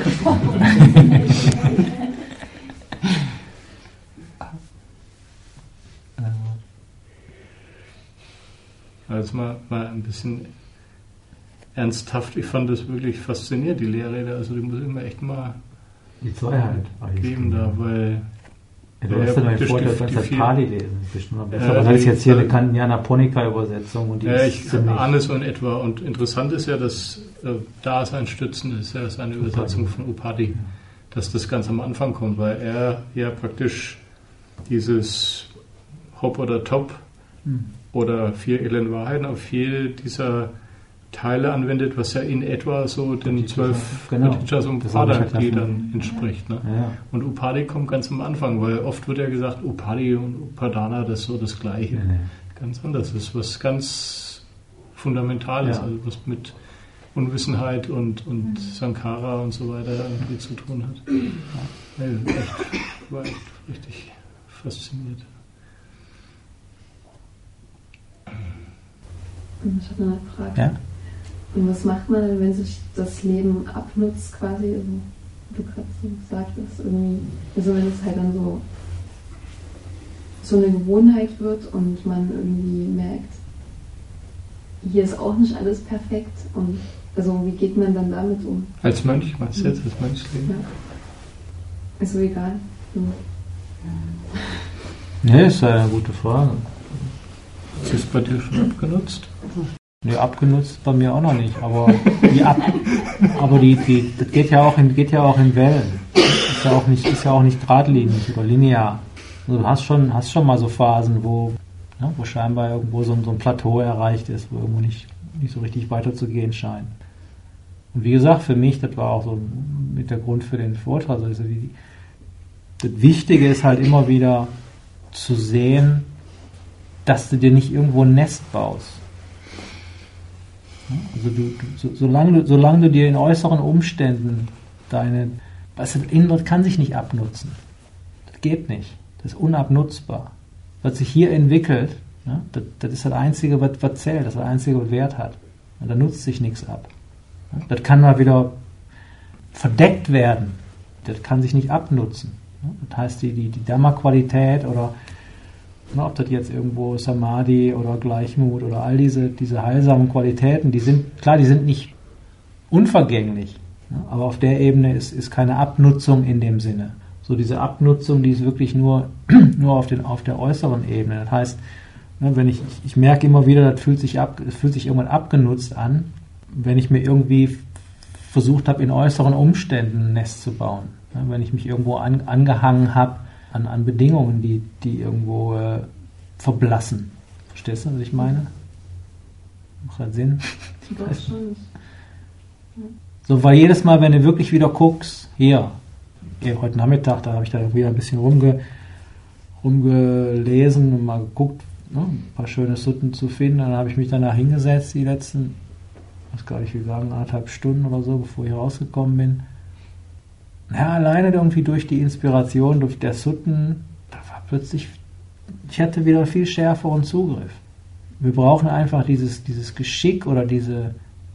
Also mal, mal ein bisschen ernsthaft, ich fand das wirklich faszinierend, die Lehrrede, also die muss ich mir echt mal
Die Zweiheit.
geben da, weil
Ja, du
Ja,
hast ja deinen
die-
Vorteil,
die-
du kannst
die
das
vier-
Pali lesen. Das ist bestimmt noch besser.
Ja,
Aber das ist
die-
jetzt hier eine
die-
Kanjana-Ponika-Übersetzung und die
ja,
ist
ich
ziemlich...
ahne es so in etwa. Und interessant ist ja, dass äh, da sein Stützen ist, ja, ist eine Übersetzung von Upadhi, dass das ganz am Anfang kommt, weil er ja praktisch dieses Hop oder Top
Hm.
oder vier edlen Wahrheiten auf viel dieser Teile anwendet, was ja in etwa so den
Pratitya,
zwölf
genau.
Pratitya und
Das habe ich
Upada-Gliedern
vergessen.
entspricht. Ne?
Ja.
Und Upadhi kommt ganz am Anfang, weil oft wird ja gesagt, Upadhi und Upadana, das ist so das Gleiche.
Nee, nee.
Ganz anders ist, was ganz Fundamentales,
Ja.
also was mit Unwissenheit und, und Sankara und so weiter irgendwie zu tun hat. Ja, echt, war echt richtig fasziniert.
Ich habe noch eine Frage.
Ja?
Und was macht man denn, wenn sich das Leben abnutzt, quasi, also, wie du gerade so sagtest, irgendwie, also wenn es halt dann so, so eine Gewohnheit wird und man irgendwie merkt, hier ist auch nicht alles perfekt und also wie geht man dann damit um?
Als Mönch, meinst du jetzt, als Mönchsleben?
Ja. Ist so egal. So.
Nee, ist ja eine gute Frage.
Ist das bei dir schon abgenutzt?
Nee, abgenutzt bei mir auch noch nicht, aber die ab, aber die, die, das geht ja auch in, geht ja auch in Wellen. Ist ja auch nicht, ist ja auch nicht geradlinig oder linear. Also du hast schon, hast schon mal so Phasen, wo, ne, wo scheinbar irgendwo so ein, so ein Plateau erreicht ist, wo irgendwo nicht, nicht so richtig weiterzugehen scheint. Und wie gesagt, für mich, das war auch so mit der Grund für den Vortrag, also die, das Wichtige ist halt immer wieder zu sehen, dass du dir nicht irgendwo ein Nest baust. Also du, du, so, solange, du, solange du dir in äußeren Umständen deine, weißt du, das Innere kann sich nicht abnutzen. Das geht nicht. Das ist unabnutzbar. Was sich hier entwickelt, ja, das, das ist das Einzige, was, was zählt, das ist das Einzige, was Wert hat. Und da nutzt sich nichts ab. Ja, das kann mal wieder verdeckt werden. Das kann sich nicht abnutzen. Ja, das heißt, die, die, die Dhamma-Qualität oder na, ob das jetzt irgendwo Samadhi oder Gleichmut oder all diese, diese heilsamen Qualitäten, die sind, klar, die sind nicht unvergänglich, ja, aber auf der Ebene ist, ist keine Abnutzung in dem Sinne. So diese Abnutzung, die ist wirklich nur, nur auf, den, auf der äußeren Ebene. Das heißt, ne, wenn ich, ich merke immer wieder, das fühlt sich, ab, das fühlt sich irgendwann abgenutzt an, wenn ich mir irgendwie versucht habe, in äußeren Umständen ein Nest zu bauen. Ja, wenn ich mich irgendwo an, angehangen habe, An, an Bedingungen, die, die irgendwo äh, verblassen. Verstehst du, was ich meine? Macht das Sinn?
Doch schon.
So, weil jedes Mal, wenn du wirklich wieder guckst, hier, hier heute Nachmittag, da habe ich da wieder ein bisschen rumge, rumgelesen und mal geguckt, ne, ein paar schöne Sutten zu finden. Dann habe ich mich danach hingesetzt, die letzten, was gar nicht, wie sagen, anderthalb Stunden oder so, bevor ich rausgekommen bin. Ja, alleine irgendwie durch die Inspiration, durch der Sutten, da war plötzlich, ich hatte wieder viel schärferen Zugriff. Wir brauchen einfach dieses, dieses Geschick oder diese,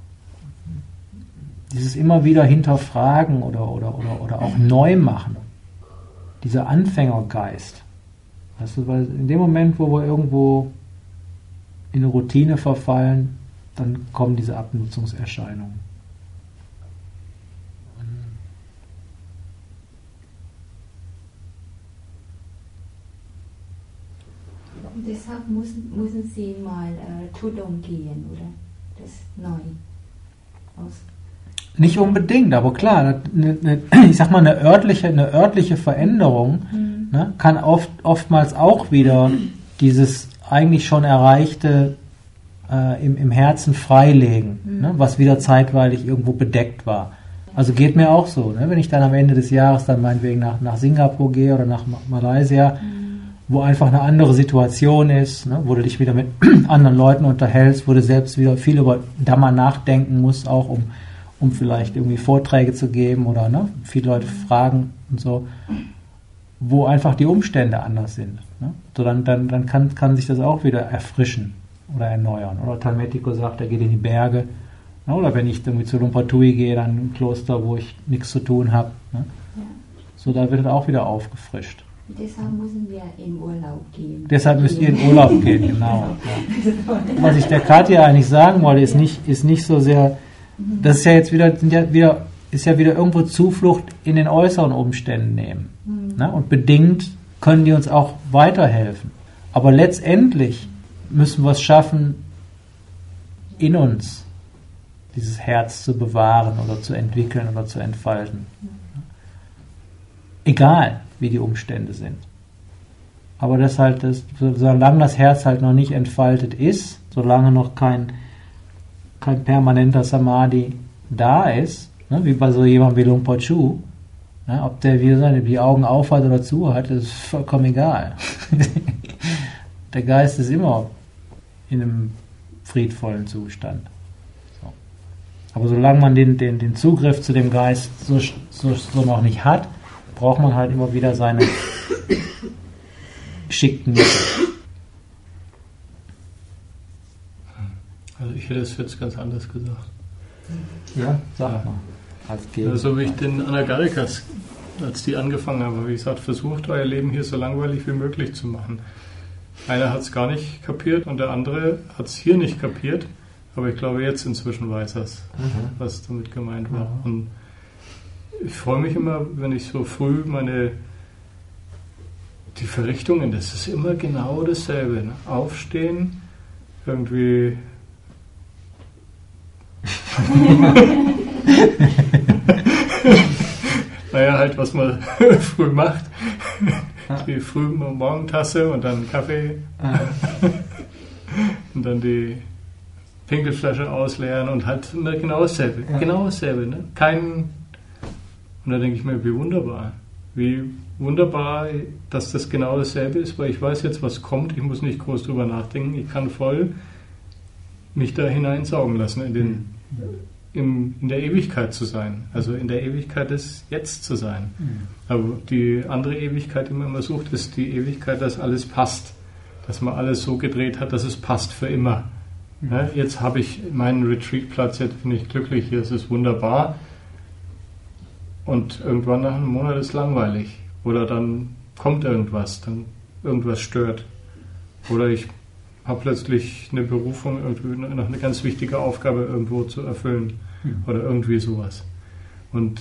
dieses immer wieder hinterfragen oder, oder, oder, oder auch neu machen. Dieser Anfängergeist. Weißt du, weil in dem Moment, wo wir irgendwo in eine Routine verfallen, dann kommen diese Abnutzungserscheinungen.
Und deshalb müssen, müssen Sie mal äh, Tudong gehen, oder? Das neu aus.
Nicht unbedingt, aber klar, eine, eine, ich sag mal, eine örtliche, eine örtliche Veränderung
Mhm.
ne, kann oft, oftmals auch wieder dieses eigentlich schon Erreichte äh, im, im Herzen freilegen,
Mhm.
ne, was wieder zeitweilig irgendwo bedeckt war. Also geht mir auch so, ne, wenn ich dann am Ende des Jahres dann meinetwegen nach, nach Singapur gehe oder nach Ma- Malaysia, wo einfach eine andere Situation ist, ne, wo du dich wieder mit anderen Leuten unterhältst, wo du selbst wieder viel über Dhamma nachdenken musst, auch um, um vielleicht irgendwie Vorträge zu geben oder ne, viele Leute fragen und so, wo einfach die Umstände anders sind. Ne? So dann dann, dann kann, kann sich das auch wieder erfrischen oder erneuern. Oder Talmetico sagt, er geht in die Berge. Ne? Oder wenn ich irgendwie zu Lumpur Tui gehe, dann ein Kloster, wo ich nichts zu tun habe. Ne?
Ja.
So, da wird es auch wieder aufgefrischt.
Deshalb müssen wir in Urlaub gehen.
Deshalb müsst ihr in Urlaub gehen, genau. Ja. Was ich der Katja eigentlich sagen wollte, ist nicht, ist nicht so sehr, das ist ja jetzt wieder, sind ja wieder, ist ja wieder irgendwo Zuflucht in den äußeren Umständen nehmen. Mhm. Ne? Und bedingt können die uns auch weiterhelfen. Aber letztendlich müssen wir es schaffen, in uns dieses Herz zu bewahren oder zu entwickeln oder zu entfalten. Egal, wie die Umstände sind. Aber das halt, das, solange das Herz halt noch nicht entfaltet ist, solange noch kein, kein permanenter Samadhi da ist, ne, wie bei so jemandem wie Lumpur Chu, ne, ob der wie seine die Augen auf hat oder zu hat, ist vollkommen egal. Der Geist ist immer in einem friedvollen Zustand. So. Aber solange man den, den, den Zugriff zu dem Geist so, so, so noch nicht hat, braucht man halt immer wieder seine geschickten Mittel.
Also ich hätte es jetzt ganz anders gesagt.
Ja, sag mal. Als
ja, so wie ich den Anagarikas, als die angefangen haben, habe ich gesagt, versucht euer Leben hier so langweilig wie möglich zu machen. Einer hat es gar nicht kapiert und der andere hat es hier nicht kapiert, aber ich glaube jetzt inzwischen weiß er es, mhm. was damit gemeint war. Mhm. Und ich freue mich immer, wenn ich so früh meine, die Verrichtungen, das ist immer genau dasselbe. Ne? Aufstehen, irgendwie naja, halt, was man früh macht. Die frühe Morgentasse und dann Kaffee und dann die Pinkelflasche ausleeren und halt immer genau dasselbe. Ja. Genau dasselbe, ne? Kein. Und da denke ich mir, wie wunderbar. Wie wunderbar, dass das genau dasselbe ist, weil ich weiß jetzt, was kommt. Ich muss nicht groß drüber nachdenken. Ich kann voll mich da hineinsaugen lassen, in, den, im, in der Ewigkeit zu sein. Also in der Ewigkeit des Jetzt zu sein. Aber die andere Ewigkeit, die man immer sucht, ist die Ewigkeit, dass alles passt. Dass man alles so gedreht hat, dass es passt für immer. Ja, jetzt habe ich meinen Retreat-Platz, jetzt bin ich glücklich, hier ist es wunderbar. Und irgendwann nach einem Monat ist es langweilig. Oder dann kommt irgendwas, dann irgendwas stört. Oder ich habe plötzlich eine Berufung, irgendwie noch eine ganz wichtige Aufgabe irgendwo zu erfüllen. Oder irgendwie sowas. Und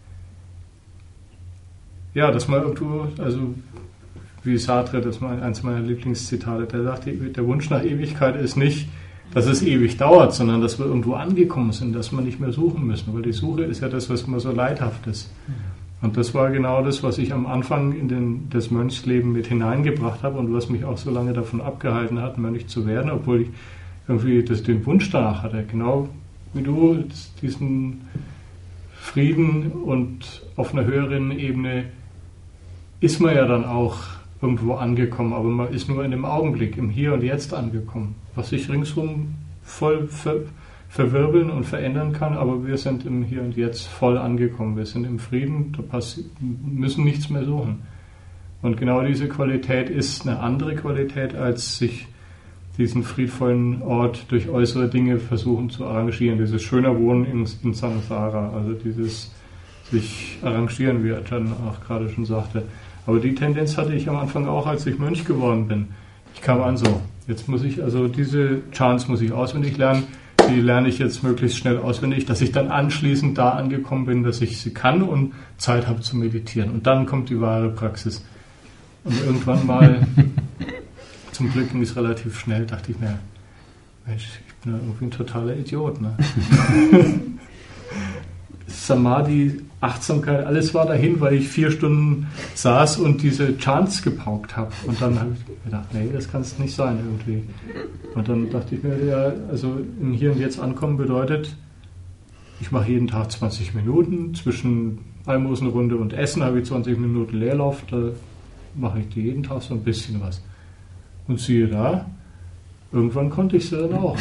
ja, dass man irgendwo, also wie Sartre, das ist eins meiner Lieblingszitate, der sagt, der Wunsch nach Ewigkeit ist nicht, dass es ewig dauert, sondern dass wir irgendwo angekommen sind, dass wir nicht mehr suchen müssen, weil die Suche ist ja das, was immer so leidhaft ist. Und das war genau das, was ich am Anfang in den, das Mönchsleben mit hineingebracht habe und was mich auch so lange davon abgehalten hat, Mönch zu werden, obwohl ich irgendwie das, den Wunsch danach hatte, genau wie du, diesen Frieden und auf einer höheren Ebene ist man ja dann auch irgendwo angekommen, aber man ist nur in dem Augenblick, im Hier und Jetzt angekommen, was sich ringsum voll ver, verwirbeln und verändern kann, aber wir sind im Hier und Jetzt voll angekommen, wir sind im Frieden, da passi- müssen nichts mehr suchen. Und genau diese Qualität ist eine andere Qualität, als sich diesen friedvollen Ort durch äußere Dinge versuchen zu arrangieren, dieses schöne Wohnen in, in Samsara, also dieses sich arrangieren, wie Ajahn auch gerade schon sagte. Aber die Tendenz hatte ich am Anfang auch, als ich Mönch geworden bin. Ich kam an so, jetzt muss ich, also diese Chants muss ich auswendig lernen, die lerne ich jetzt möglichst schnell auswendig, dass ich dann anschließend da angekommen bin, dass ich sie kann und Zeit habe zu meditieren. Und dann kommt die wahre Praxis. Und irgendwann mal, zum Glück ging es relativ schnell, dachte ich mir, Mensch, ich bin ja irgendwie ein totaler Idiot. Ne? Samadhi, Achtsamkeit, alles war dahin, weil ich vier Stunden saß und diese Chants gepaukt habe. Und dann habe ich gedacht, nee, das kann es nicht sein irgendwie. Und dann dachte ich mir, ja, also im Hier und Jetzt ankommen bedeutet, ich mache jeden Tag zwanzig Minuten, zwischen Almosenrunde und Essen habe ich zwanzig Minuten Leerlauf, da mache ich jeden Tag so ein bisschen was. Und siehe da, irgendwann konnte ich sie dann auch.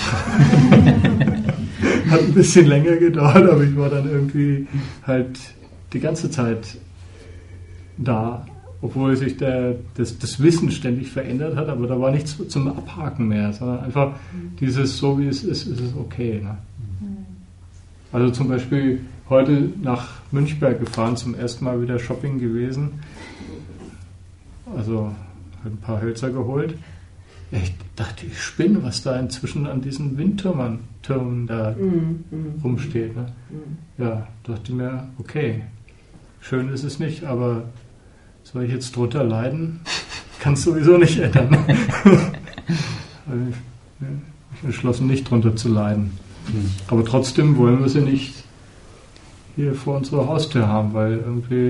Hat ein bisschen länger gedauert, aber ich war dann irgendwie halt die ganze Zeit da, obwohl sich der, das, das Wissen ständig verändert hat, aber da war nichts zum Abhaken mehr, sondern einfach dieses, so wie es ist, ist es okay. Ne? Also zum Beispiel heute nach Münchberg gefahren, zum ersten Mal wieder Shopping gewesen, also ein paar Hölzer geholt. Ich dachte, ich spinne, was da inzwischen an diesen Windtürmen Türmen da mm, mm, rumsteht. Ne? Mm. Ja, dachte mir, okay, schön ist es nicht, aber soll ich jetzt drunter leiden? Kann es sowieso nicht ändern. Also ich bin entschlossen, nicht drunter zu leiden. Mm. Aber trotzdem wollen wir sie nicht hier vor unserer Haustür haben, weil irgendwie,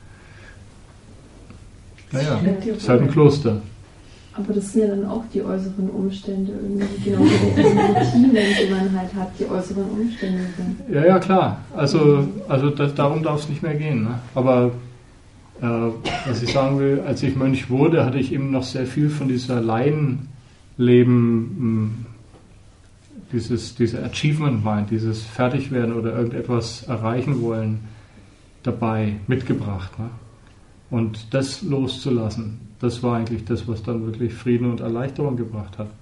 naja, es ist halt ein Kloster.
Aber das sind ja dann auch die äußeren Umstände irgendwie, genau wie die Routinen, die man halt hat, die äußeren Umstände sind.
Ja, ja, klar. Also, also das, darum darf es nicht mehr gehen. Ne? Aber äh, was ich sagen will, als ich Mönch wurde, hatte ich eben noch sehr viel von dieser Laienleben, dieses, diese Achievement Mind, dieses Fertigwerden oder irgendetwas erreichen wollen dabei mitgebracht. Ne? Und das loszulassen, das war eigentlich das, was dann wirklich Frieden und Erleichterung gebracht hat.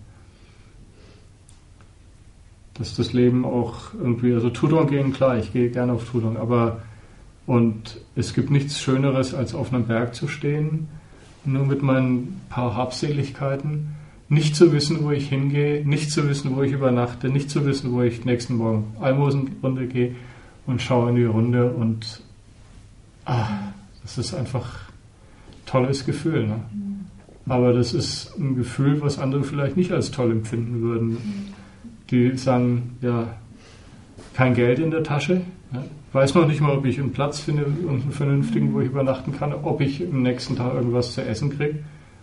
Dass das Leben auch irgendwie, also Tudong gehen, klar, ich gehe gerne auf Tudong, aber und es gibt nichts Schöneres, als auf einem Berg zu stehen, nur mit meinen paar Habseligkeiten, nicht zu wissen, wo ich hingehe, nicht zu wissen, wo ich übernachte, nicht zu wissen, wo ich nächsten Morgen Almosenrunde gehe und schaue in die Runde und ah, das ist einfach ein tolles Gefühl. Ne? Aber das ist ein Gefühl, was andere vielleicht nicht als toll empfinden würden. Die sagen, ja, kein Geld in der Tasche. Ja? Weiß noch nicht mal, ob ich einen Platz finde, einen vernünftigen, wo ich übernachten kann, ob ich am nächsten Tag irgendwas zu essen kriege.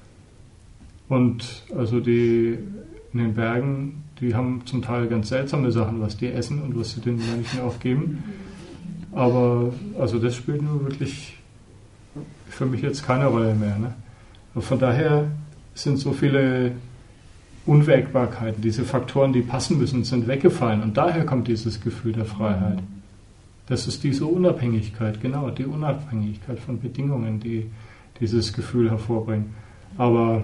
Und also die in den Bergen, die haben zum Teil ganz seltsame Sachen, was die essen und was sie den Menschen auch geben. Aber also das spielt nur wirklich für mich jetzt keine Rolle mehr. Ne? Und von daher sind so viele Unwägbarkeiten, diese Faktoren, die passen müssen, sind weggefallen. Und daher kommt dieses Gefühl der Freiheit. Das ist diese Unabhängigkeit, genau, die Unabhängigkeit von Bedingungen, die dieses Gefühl hervorbringen. Aber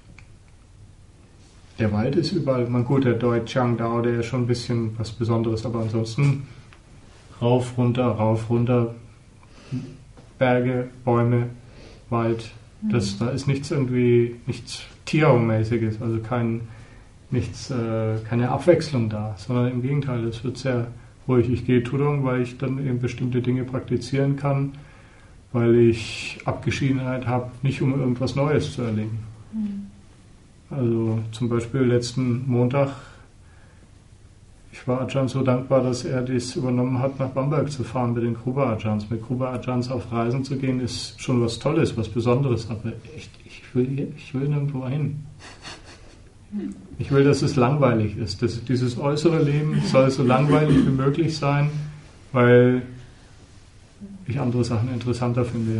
der Wald ist überall, man gut, der Doi Chiang Dao, der ist schon ein bisschen was Besonderes, aber ansonsten rauf, runter, rauf, runter, Berge, Bäume, Wald, das, da ist nichts irgendwie, nichts Tiermäßiges, also kein, nichts, äh, keine Abwechslung da, sondern im Gegenteil, es wird sehr ruhig. Ich gehe Tudong, weil ich dann eben bestimmte Dinge praktizieren kann, weil ich Abgeschiedenheit habe, nicht um irgendwas Neues zu erleben. Mhm. Also zum Beispiel letzten Montag, ich war Ajahn so dankbar, dass er dies übernommen hat, nach Bamberg zu fahren mit den Kruba Ajahns. Mit Kruba Ajahns auf Reisen zu gehen, ist schon was Tolles, was Besonderes, aber echt, ich will, ich will nirgendwo hin. Ich will, dass es langweilig ist. Das, dieses äußere Leben soll so langweilig wie möglich sein, weil ich andere Sachen interessanter finde.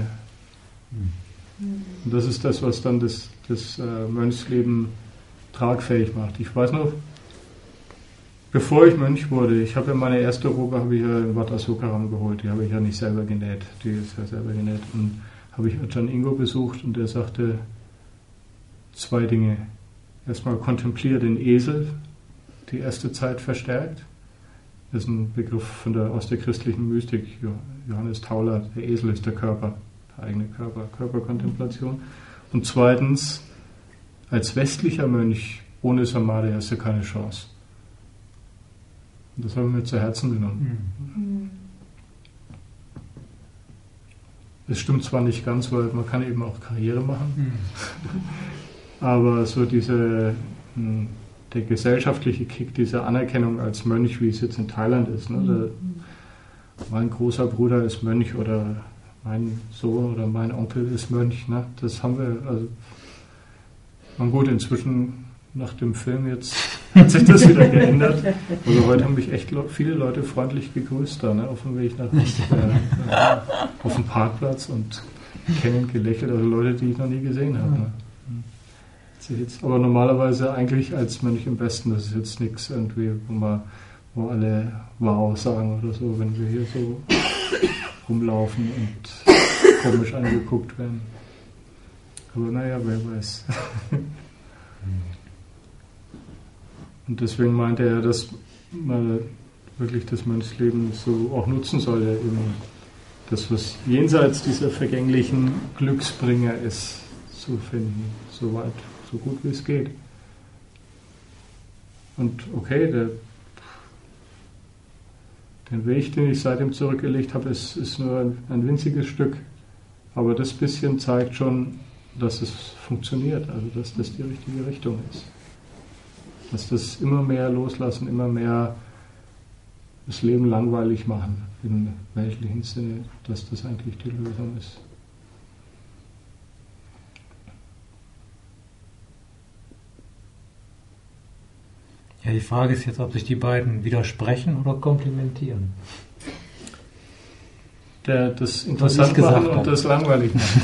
Und das ist das, was dann das, das äh, Mönchsleben tragfähig macht. Ich weiß noch, bevor ich Mönch wurde, ich habe ja meine erste Robe habe ich ja in Wat Asokaram geholt, die habe ich ja nicht selber genäht, die ist ja selber genäht. Und habe ich Ajahn Ingo besucht und der sagte zwei Dinge. Erstmal kontempliere den Esel, die erste Zeit verstärkt. Das ist ein Begriff von der, aus der christlichen Mystik, Johannes Tauler, der Esel ist der Körper, der eigene Körper, Körperkontemplation. Und zweitens, als westlicher Mönch ohne Samadhi hast du keine Chance. Und das habe ich mir zu Herzen genommen. Mhm. Das stimmt zwar nicht ganz, weil man kann eben auch Karriere machen, mhm. aber so diese, der gesellschaftliche Kick, diese Anerkennung als Mönch, wie es jetzt in Thailand ist. Ne? Mhm. Mein großer Bruder ist Mönch oder mein Sohn oder mein Onkel ist Mönch. Ne? Das haben wir, also, und gut, inzwischen nach dem Film jetzt hat sich das wieder geändert. Also heute haben mich echt viele Leute freundlich gegrüßt da, ne, auf dem Weg nach äh, auf dem Parkplatz und kennend gelächelt, also Leute, die ich noch nie gesehen habe. Ne? Jetzt, aber normalerweise eigentlich als Mönch im Westen, das ist jetzt nichts irgendwie, wo, man, wo alle Wow sagen oder so, wenn wir hier so rumlaufen und komisch angeguckt werden. Aber naja, wer weiß. Und deswegen meinte er, dass man wirklich das Mönchsleben so auch nutzen soll, eben das, was jenseits dieser vergänglichen Glücksbringer ist, zu finden, so weit, so gut wie es geht. Und okay, der, den Weg, den ich seitdem zurückgelegt habe, ist, ist nur ein, ein winziges Stück. Aber das bisschen zeigt schon, dass es funktioniert, also dass das die richtige Richtung ist. Dass das immer mehr loslassen, immer mehr das Leben langweilig machen, im weltlichen Sinne, dass das eigentlich die Lösung ist.
Ja, die Frage ist jetzt, ob sich die beiden widersprechen oder komplementieren.
Der das interessant machen und das langweilig machen.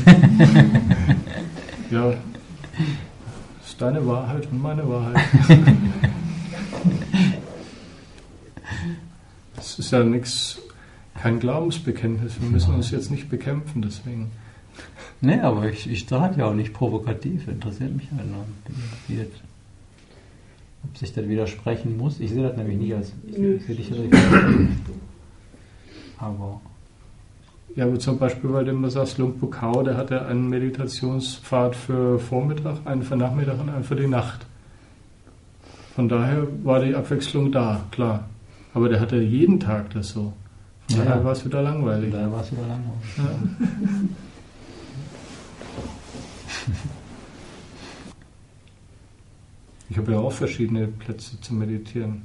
Ja, das ist deine Wahrheit und meine Wahrheit. Das ist ja nichts, kein Glaubensbekenntnis. Wir müssen uns jetzt nicht bekämpfen, deswegen.
Nee, aber ich, ich sage ja auch nicht provokativ, interessiert mich halt noch. Wie das, ob sich das widersprechen muss. Ich sehe das nämlich nie als für dich aber
ja, aber zum Beispiel, weil du immer sagst, Luang Pu Khao, der hatte einen Meditationspfad für Vormittag, einen für Nachmittag und einen für die Nacht. Von daher war die Abwechslung da, klar. Aber der hatte jeden Tag das so. Von
ja,
daher war es wieder langweilig.
Daher war es wieder langweilig.
Ja. Ich habe ja auch verschiedene Plätze zum Meditieren.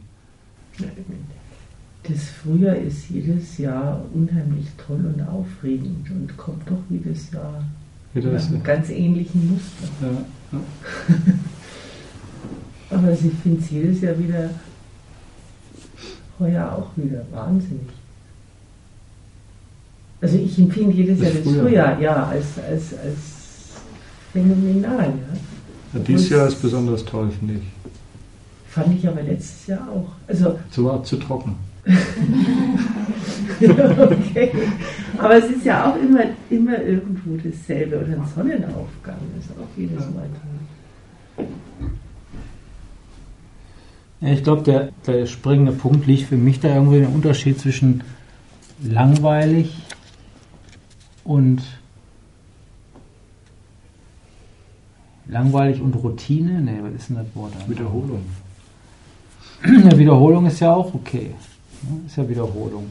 Das Frühjahr ist jedes Jahr unheimlich toll und aufregend und kommt doch jedes Jahr mit einem ganz ähnlichen Muster.
Ja, ja.
Aber ich finde es jedes Jahr wieder, heuer auch wieder, wahnsinnig. Also ich empfinde jedes Jahr das Frühjahr, Frühjahr ja, als, als, als phänomenal. Ja.
Ja, dieses Jahr ist besonders toll, finde ich.
Fand ich aber letztes Jahr auch. Also,
so war zu trocken.
Okay. Aber es ist ja auch immer, immer irgendwo dasselbe. Oder ein Sonnenaufgang ist auch jedes Mal toll.
Ja, ich glaube, der, der springende Punkt liegt für mich da irgendwie im Unterschied zwischen langweilig und langweilig und Routine. Ne, was ist denn das Wort?
Wiederholung.
Ja, Wiederholung ist ja auch okay. Ist ja Wiederholung.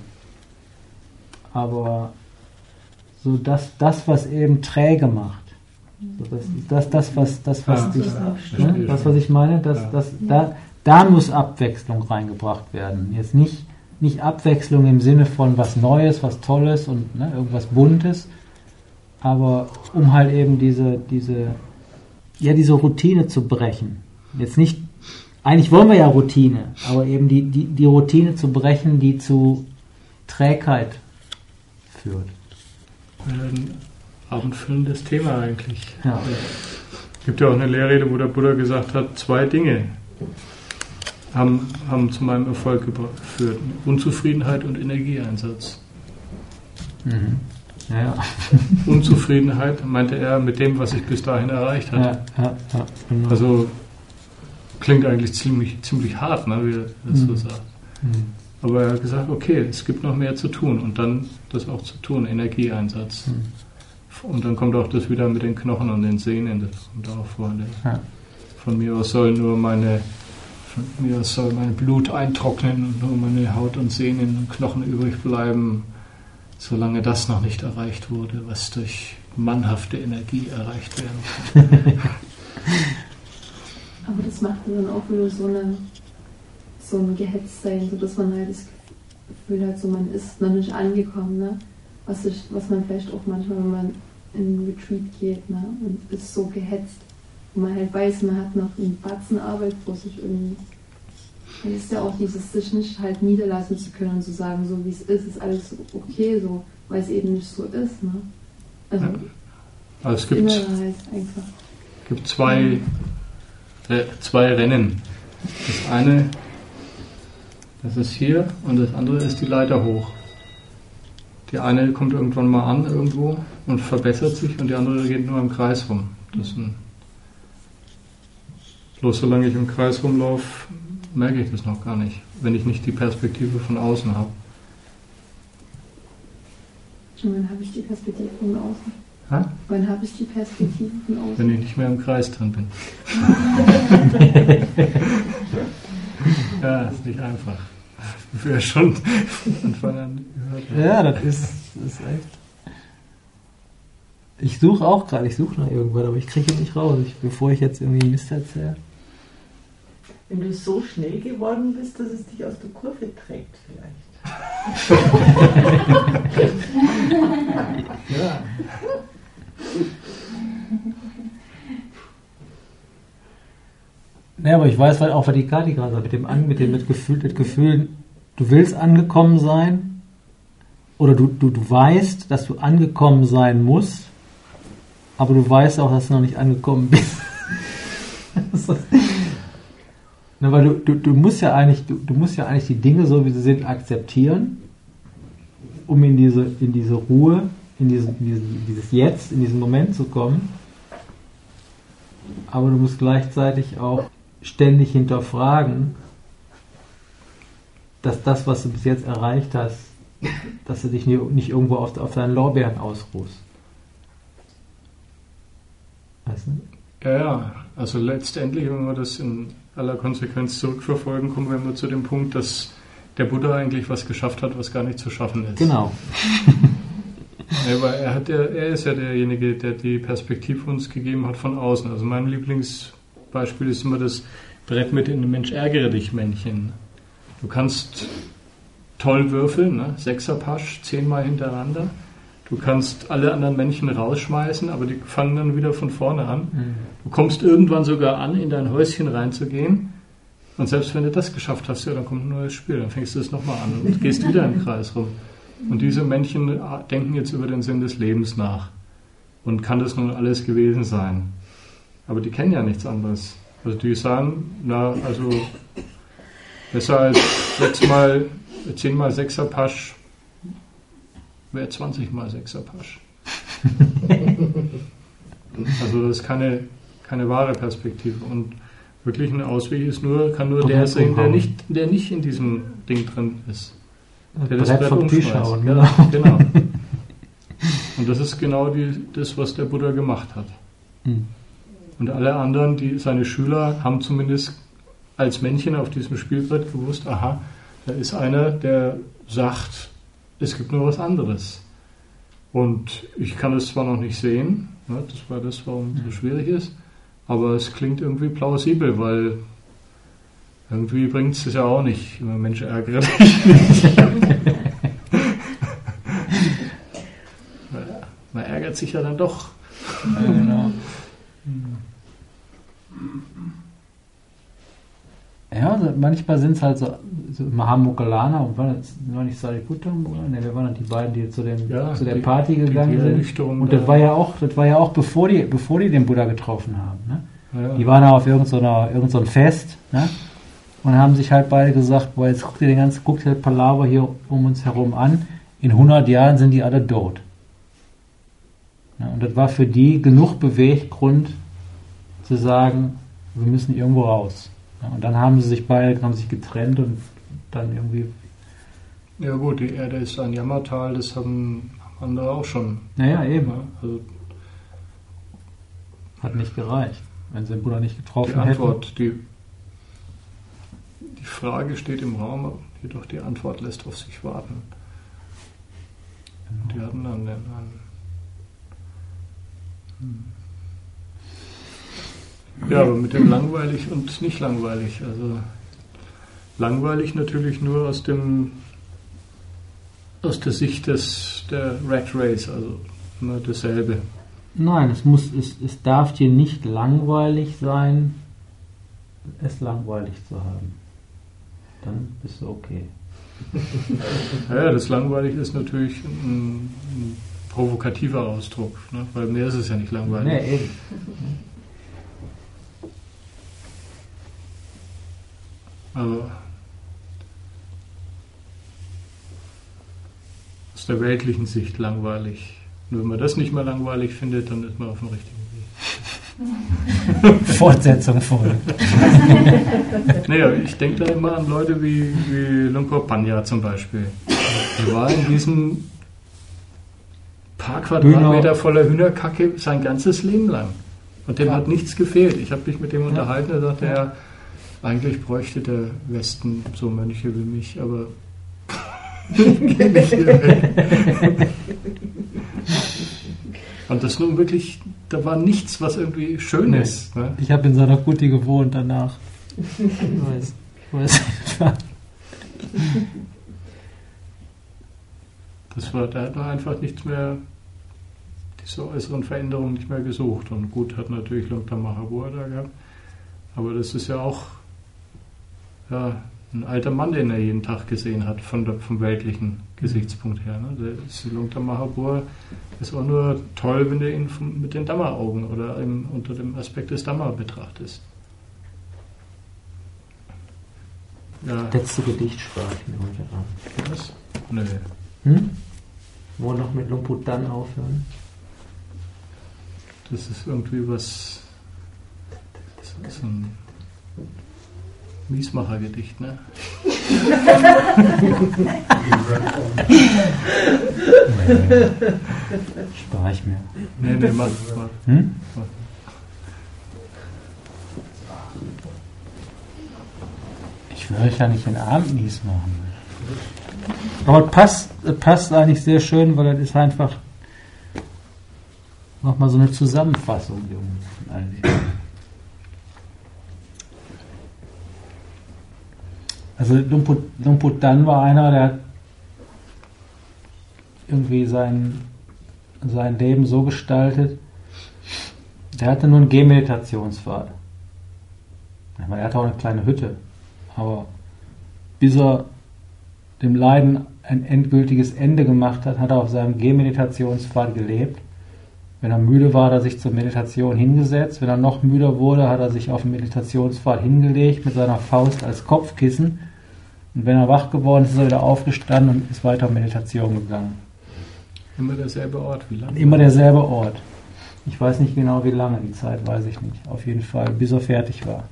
Aber so das, das was eben träge macht, so das, das, das, was, das, was,
ja,
dich,
ja,
ne, das, was ich meine, das,
ja.
das, da, da muss Abwechslung reingebracht werden. Jetzt nicht, nicht Abwechslung im Sinne von was Neues, was Tolles und ne, irgendwas Buntes, aber um halt eben diese, diese, ja, diese Routine zu brechen. Jetzt nicht, eigentlich wollen wir ja Routine, aber eben die, die, die Routine zu brechen, die zu Trägheit führt.
Ein abendfüllendes Thema eigentlich.
Ja.
Es gibt ja auch eine Lehrrede, wo der Buddha gesagt hat, zwei Dinge haben, haben zu meinem Erfolg geführt. Unzufriedenheit und Energieeinsatz.
Mhm. Ja, ja.
Unzufriedenheit meinte er mit dem, was ich bis dahin erreicht hatte.
Ja, ja, ja, genau.
Also klingt eigentlich ziemlich, ziemlich hart, ne, wie er das
mhm.
so sagt.
Mhm.
Aber er hat gesagt, okay, es gibt noch mehr zu tun und dann das auch zu tun, Energieeinsatz. Mhm. Und dann kommt auch das wieder mit den Knochen und den Sehnen, das kommt auch vor. Ja. Von mir aus soll nur meine, von mir aus soll mein Blut eintrocknen und nur meine Haut und Sehnen und Knochen übrig bleiben, solange das noch nicht erreicht wurde, was durch mannhafte Energie erreicht werden kann.
Aber das macht dann auch wieder so, eine, so ein Gehetztsein, so dass man halt das Gefühl hat, so man ist noch nicht angekommen, ne? Was, ich, was man vielleicht auch manchmal, wenn man in einen Retreat geht, ne? Und ist so gehetzt, wo man halt weiß, man hat noch einen Batzen Arbeit vor sich irgendwie. Dann ist ja auch dieses, sich nicht halt niederlassen zu können und zu sagen, so wie es ist, ist alles okay, so, weil es eben nicht so ist, ne? Also,
Also es gibt,
Halt einfach.
gibt zwei, äh, zwei Rennen. Das eine, das ist hier und das andere ist die Leiter hoch. Die eine kommt irgendwann mal an irgendwo und verbessert sich und die andere geht nur im Kreis rum. Das ist ein Bloß solange ich im Kreis rumlaufe, merke ich das noch gar nicht, wenn ich nicht die Perspektive von außen habe.
Und wann habe ich die Perspektive von außen?
Ha?
Wann habe ich die Perspektive von außen?
Wenn ich nicht mehr im Kreis drin bin. Ja, ist nicht einfach. Wie wir schon von Anfang an gehört haben.
Ja, das ist, das ist echt. Ich suche auch gerade, ich suche nach irgendwas, aber ich kriege es nicht raus, ich, bevor ich jetzt irgendwie Mist erzähle.
Wenn du so schnell geworden bist, dass es dich aus der Kurve trägt, vielleicht.
Ja. Ja, aber ich weiß halt auch, was die Kati gerade sagt, mit dem, An, mit dem mit Gefühl, mit Gefühl, du willst angekommen sein oder du, du, du weißt, dass du angekommen sein musst, aber du weißt auch, dass du noch nicht angekommen bist. Na, weil du, du, du musst ja eigentlich, du, du musst ja eigentlich die Dinge so wie sie sind akzeptieren, um in diese, in diese Ruhe, in, diesen, in diesen, dieses Jetzt, in diesen Moment zu kommen. Aber du musst gleichzeitig auch ständig hinterfragen, dass das, was du bis jetzt erreicht hast, dass du dich nicht irgendwo auf, auf deinen Lorbeeren ausruhst. Weißt du?
Ja, ja, also letztendlich, wenn wir das in aller Konsequenz zurückverfolgen, kommen wir immer zu dem Punkt, dass der Buddha eigentlich was geschafft hat, was gar nicht zu schaffen ist.
Genau.
Ja, weil er, hat ja, er ist ja derjenige, der die Perspektive uns gegeben hat von außen. Also mein Lieblingsbeispiel ist immer das Brett mit dem Mensch ärgere dich Männchen. Du kannst toll würfeln, ne? Sechserpasch, zehnmal hintereinander. Du kannst alle anderen Männchen rausschmeißen, aber die fangen dann wieder von vorne an. Mhm. Du kommst irgendwann sogar an, in dein Häuschen reinzugehen. Und selbst wenn du das geschafft hast, ja, dann kommt ein neues Spiel. Dann fängst du es nochmal an und gehst wieder im Kreis rum. Und diese Männchen denken jetzt über den Sinn des Lebens nach. Und kann das nun alles gewesen sein? Aber die kennen ja nichts anderes. Also die sagen, na, also besser als jetzt mal zehnmal Sechserpasch wäre zwanzigmal Sechserpasch. Also das ist keine, keine wahre Perspektive. Und wirklich ein Ausweg ist nur, kann nur der sehen, der nicht, der nicht in diesem Ding drin ist. Der das Brett vom Tisch hauen, genau. genau. Und das ist genau die, das, was der Buddha gemacht hat. Mhm. Und alle anderen, die seine Schüler, haben zumindest als Männchen auf diesem Spielbrett gewusst, aha, da ist einer, der sagt, es gibt nur was anderes. Und ich kann es zwar noch nicht sehen, ne, das war das, warum es so schwierig ist, aber es klingt irgendwie plausibel, weil irgendwie bringt es ja auch nicht, immer Mensch ärgere dich nicht. Man ärgert sich ja dann doch.
Ja, genau. Ja, also manchmal sind es halt so, so Mahamoggallana und war das war nicht Sariputta? Ne, wer waren dann die beiden, die zu, dem,
ja,
zu der
die,
Party gegangen sind? Und das war ja auch, das war ja auch bevor die, bevor die den Buddha getroffen haben. Ne?
Ja.
Die waren da auf irgendeinem so irgend so Fest, ne? Und haben sich halt beide gesagt, boah, jetzt guckt ihr den ganzen, guckt ihr das Palaver hier um uns herum an, in hundert Jahren sind die alle tot. Ja, und das war für die genug Beweggrund zu sagen, wir müssen irgendwo raus. Ja, und dann haben sie sich beide, haben sich getrennt und dann irgendwie...
Ja gut, die Erde ist ein Jammertal, das haben andere auch schon.
Naja, eben.
Ja, also
hat nicht gereicht, wenn sie den Buddha nicht getroffen
die Antwort,
hätten.
Die, die Frage steht im Raum, jedoch die Antwort lässt auf sich warten. Genau. Die hatten dann den... Ja, aber mit dem langweilig und nicht langweilig. Also langweilig natürlich nur aus dem aus der Sicht des der Rat Race, also immer dasselbe.
Nein, es muss, es, es darf dir nicht langweilig sein, es langweilig zu haben. Dann bist du okay.
Ja, das langweilig ist natürlich ein, ein provokativer Ausdruck, ne? Weil mehr ist es ja nicht langweilig.
Nee, eben.
Aber aus der weltlichen Sicht langweilig. Und wenn man das nicht mehr langweilig findet, dann ist man auf dem richtigen Weg.
Fortsetzung folgt.
Naja, ich denke da immer an Leute wie, wie Lumpur Panya zum Beispiel. Der war in diesem paar Quadratmeter
Hühner.
voller Hühnerkacke sein ganzes Leben lang. Und dem
Ja.
hat nichts gefehlt. Ich habe mich mit dem
Ja.
unterhalten, da sagte er, eigentlich bräuchte der Westen so Mönche wie mich, aber geh nicht hier weg. Und das nun wirklich, da war nichts, was irgendwie schön
Nee.
ist. Ne?
Ich habe in Sanakuti gewohnt danach. Ich weiß. Ich weiß.
Das war, da hat man einfach nichts mehr, diese äußeren Veränderungen nicht mehr gesucht. Und gut, hat natürlich Longta Mahabua da gehabt. Aber das ist ja auch ja, ein alter Mann, den er jeden Tag gesehen hat, von der, vom weltlichen Gesichtspunkt her. Ne? Der Longta Mahabua ist auch nur toll, wenn du ihn vom, mit den Dhamma-Augen oder im, unter dem Aspekt des Dhamma betrachtest. Ja.
Letzte Gedicht sprach ich mir heute an.
Was? Nö.
Hm? Wollen wir noch mit Lumpur dann aufhören?
Das ist irgendwie was. Das ist so ein Miesmacher-Gedicht, ne?
Nee. Spar ich mir.
Nee, nee, mach, mach.
Hm? Ich will euch ja nicht den Abend mies machen. Aber es passt, es passt eigentlich sehr schön, weil das ist einfach nochmal so eine Zusammenfassung, Jungs. Also Lumpur Dan war einer, der hat irgendwie sein, sein Leben so gestaltet, der hatte nur einen Gehmeditationspfad. Er hatte auch eine kleine Hütte, aber bis er dem Leiden ein endgültiges Ende gemacht hat, hat er auf seinem Gehmeditationspfad gelebt. Wenn er müde war, hat er sich zur Meditation hingesetzt. Wenn er noch müder wurde, hat er sich auf den Meditationspfad hingelegt mit seiner Faust als Kopfkissen. Und wenn er wach geworden ist, ist er wieder aufgestanden und ist weiter auf Meditation gegangen.
Immer derselbe Ort, wie lange?
Immer derselbe Ort. Ich weiß nicht genau, wie lange, die Zeit weiß ich nicht. Auf jeden Fall, bis er fertig war.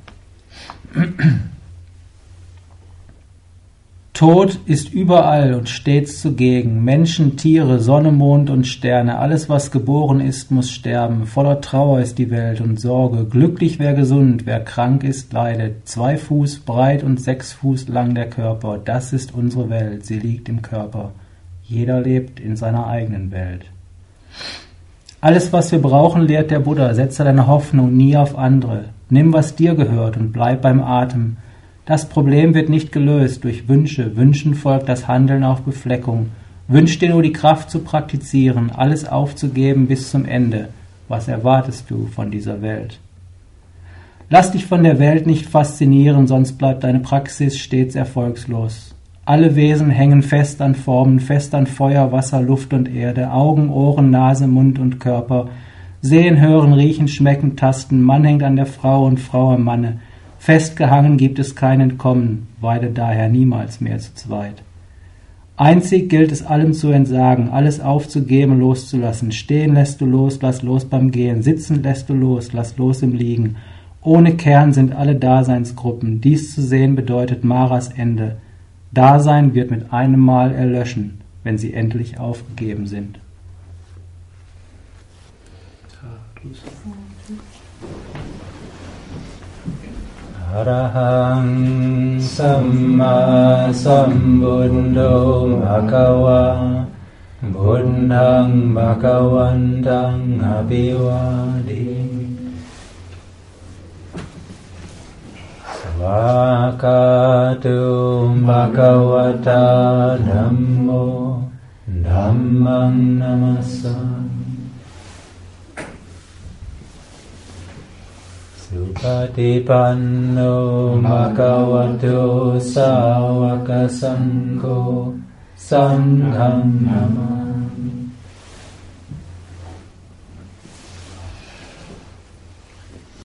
Tod ist überall und stets zugegen. Menschen, Tiere, Sonne, Mond und Sterne. Alles, was geboren ist, muss sterben. Voller Trauer ist die Welt und Sorge. Glücklich, wer gesund, wer krank ist, leidet. Zwei Fuß breit und sechs Fuß lang der Körper. Das ist unsere Welt. Sie liegt im Körper. Jeder lebt in seiner eigenen Welt. Alles, was wir brauchen, lehrt der Buddha. Setze deine Hoffnung nie auf andere. Nimm, was dir gehört und bleib beim Atem. Das Problem wird nicht gelöst durch Wünsche. Wünschen folgt das Handeln auf Befleckung. Wünsch dir nur die Kraft zu praktizieren, alles aufzugeben bis zum Ende. Was erwartest du von dieser Welt? Lass dich von der Welt nicht faszinieren, sonst bleibt deine Praxis stets erfolgslos. Alle Wesen hängen fest an Formen, fest an Feuer, Wasser, Luft und Erde, Augen, Ohren, Nase, Mund und Körper. Sehen, hören, riechen, schmecken, tasten. Mann hängt an der Frau und Frau am Manne. Festgehangen gibt es kein Entkommen, weide daher niemals mehr zu zweit. Einzig gilt es allem zu entsagen, alles aufzugeben, loszulassen. Stehen lässt du los, lass los beim Gehen. Sitzen lässt du los, lass los im Liegen. Ohne Kern sind alle Daseinsgruppen. Dies zu sehen bedeutet Maras Ende. Dasein wird mit einem Mal erlöschen, wenn sie endlich aufgegeben sind. Arahang Samma Sambuddho Bhagava Buddhang Bhagavantang Abhivadimi Svakatu Bhagavata Dhammo Dhammang Namassami Supatipanno Bhagavato Sāvaka Saṅgho Saṅgham Namāmi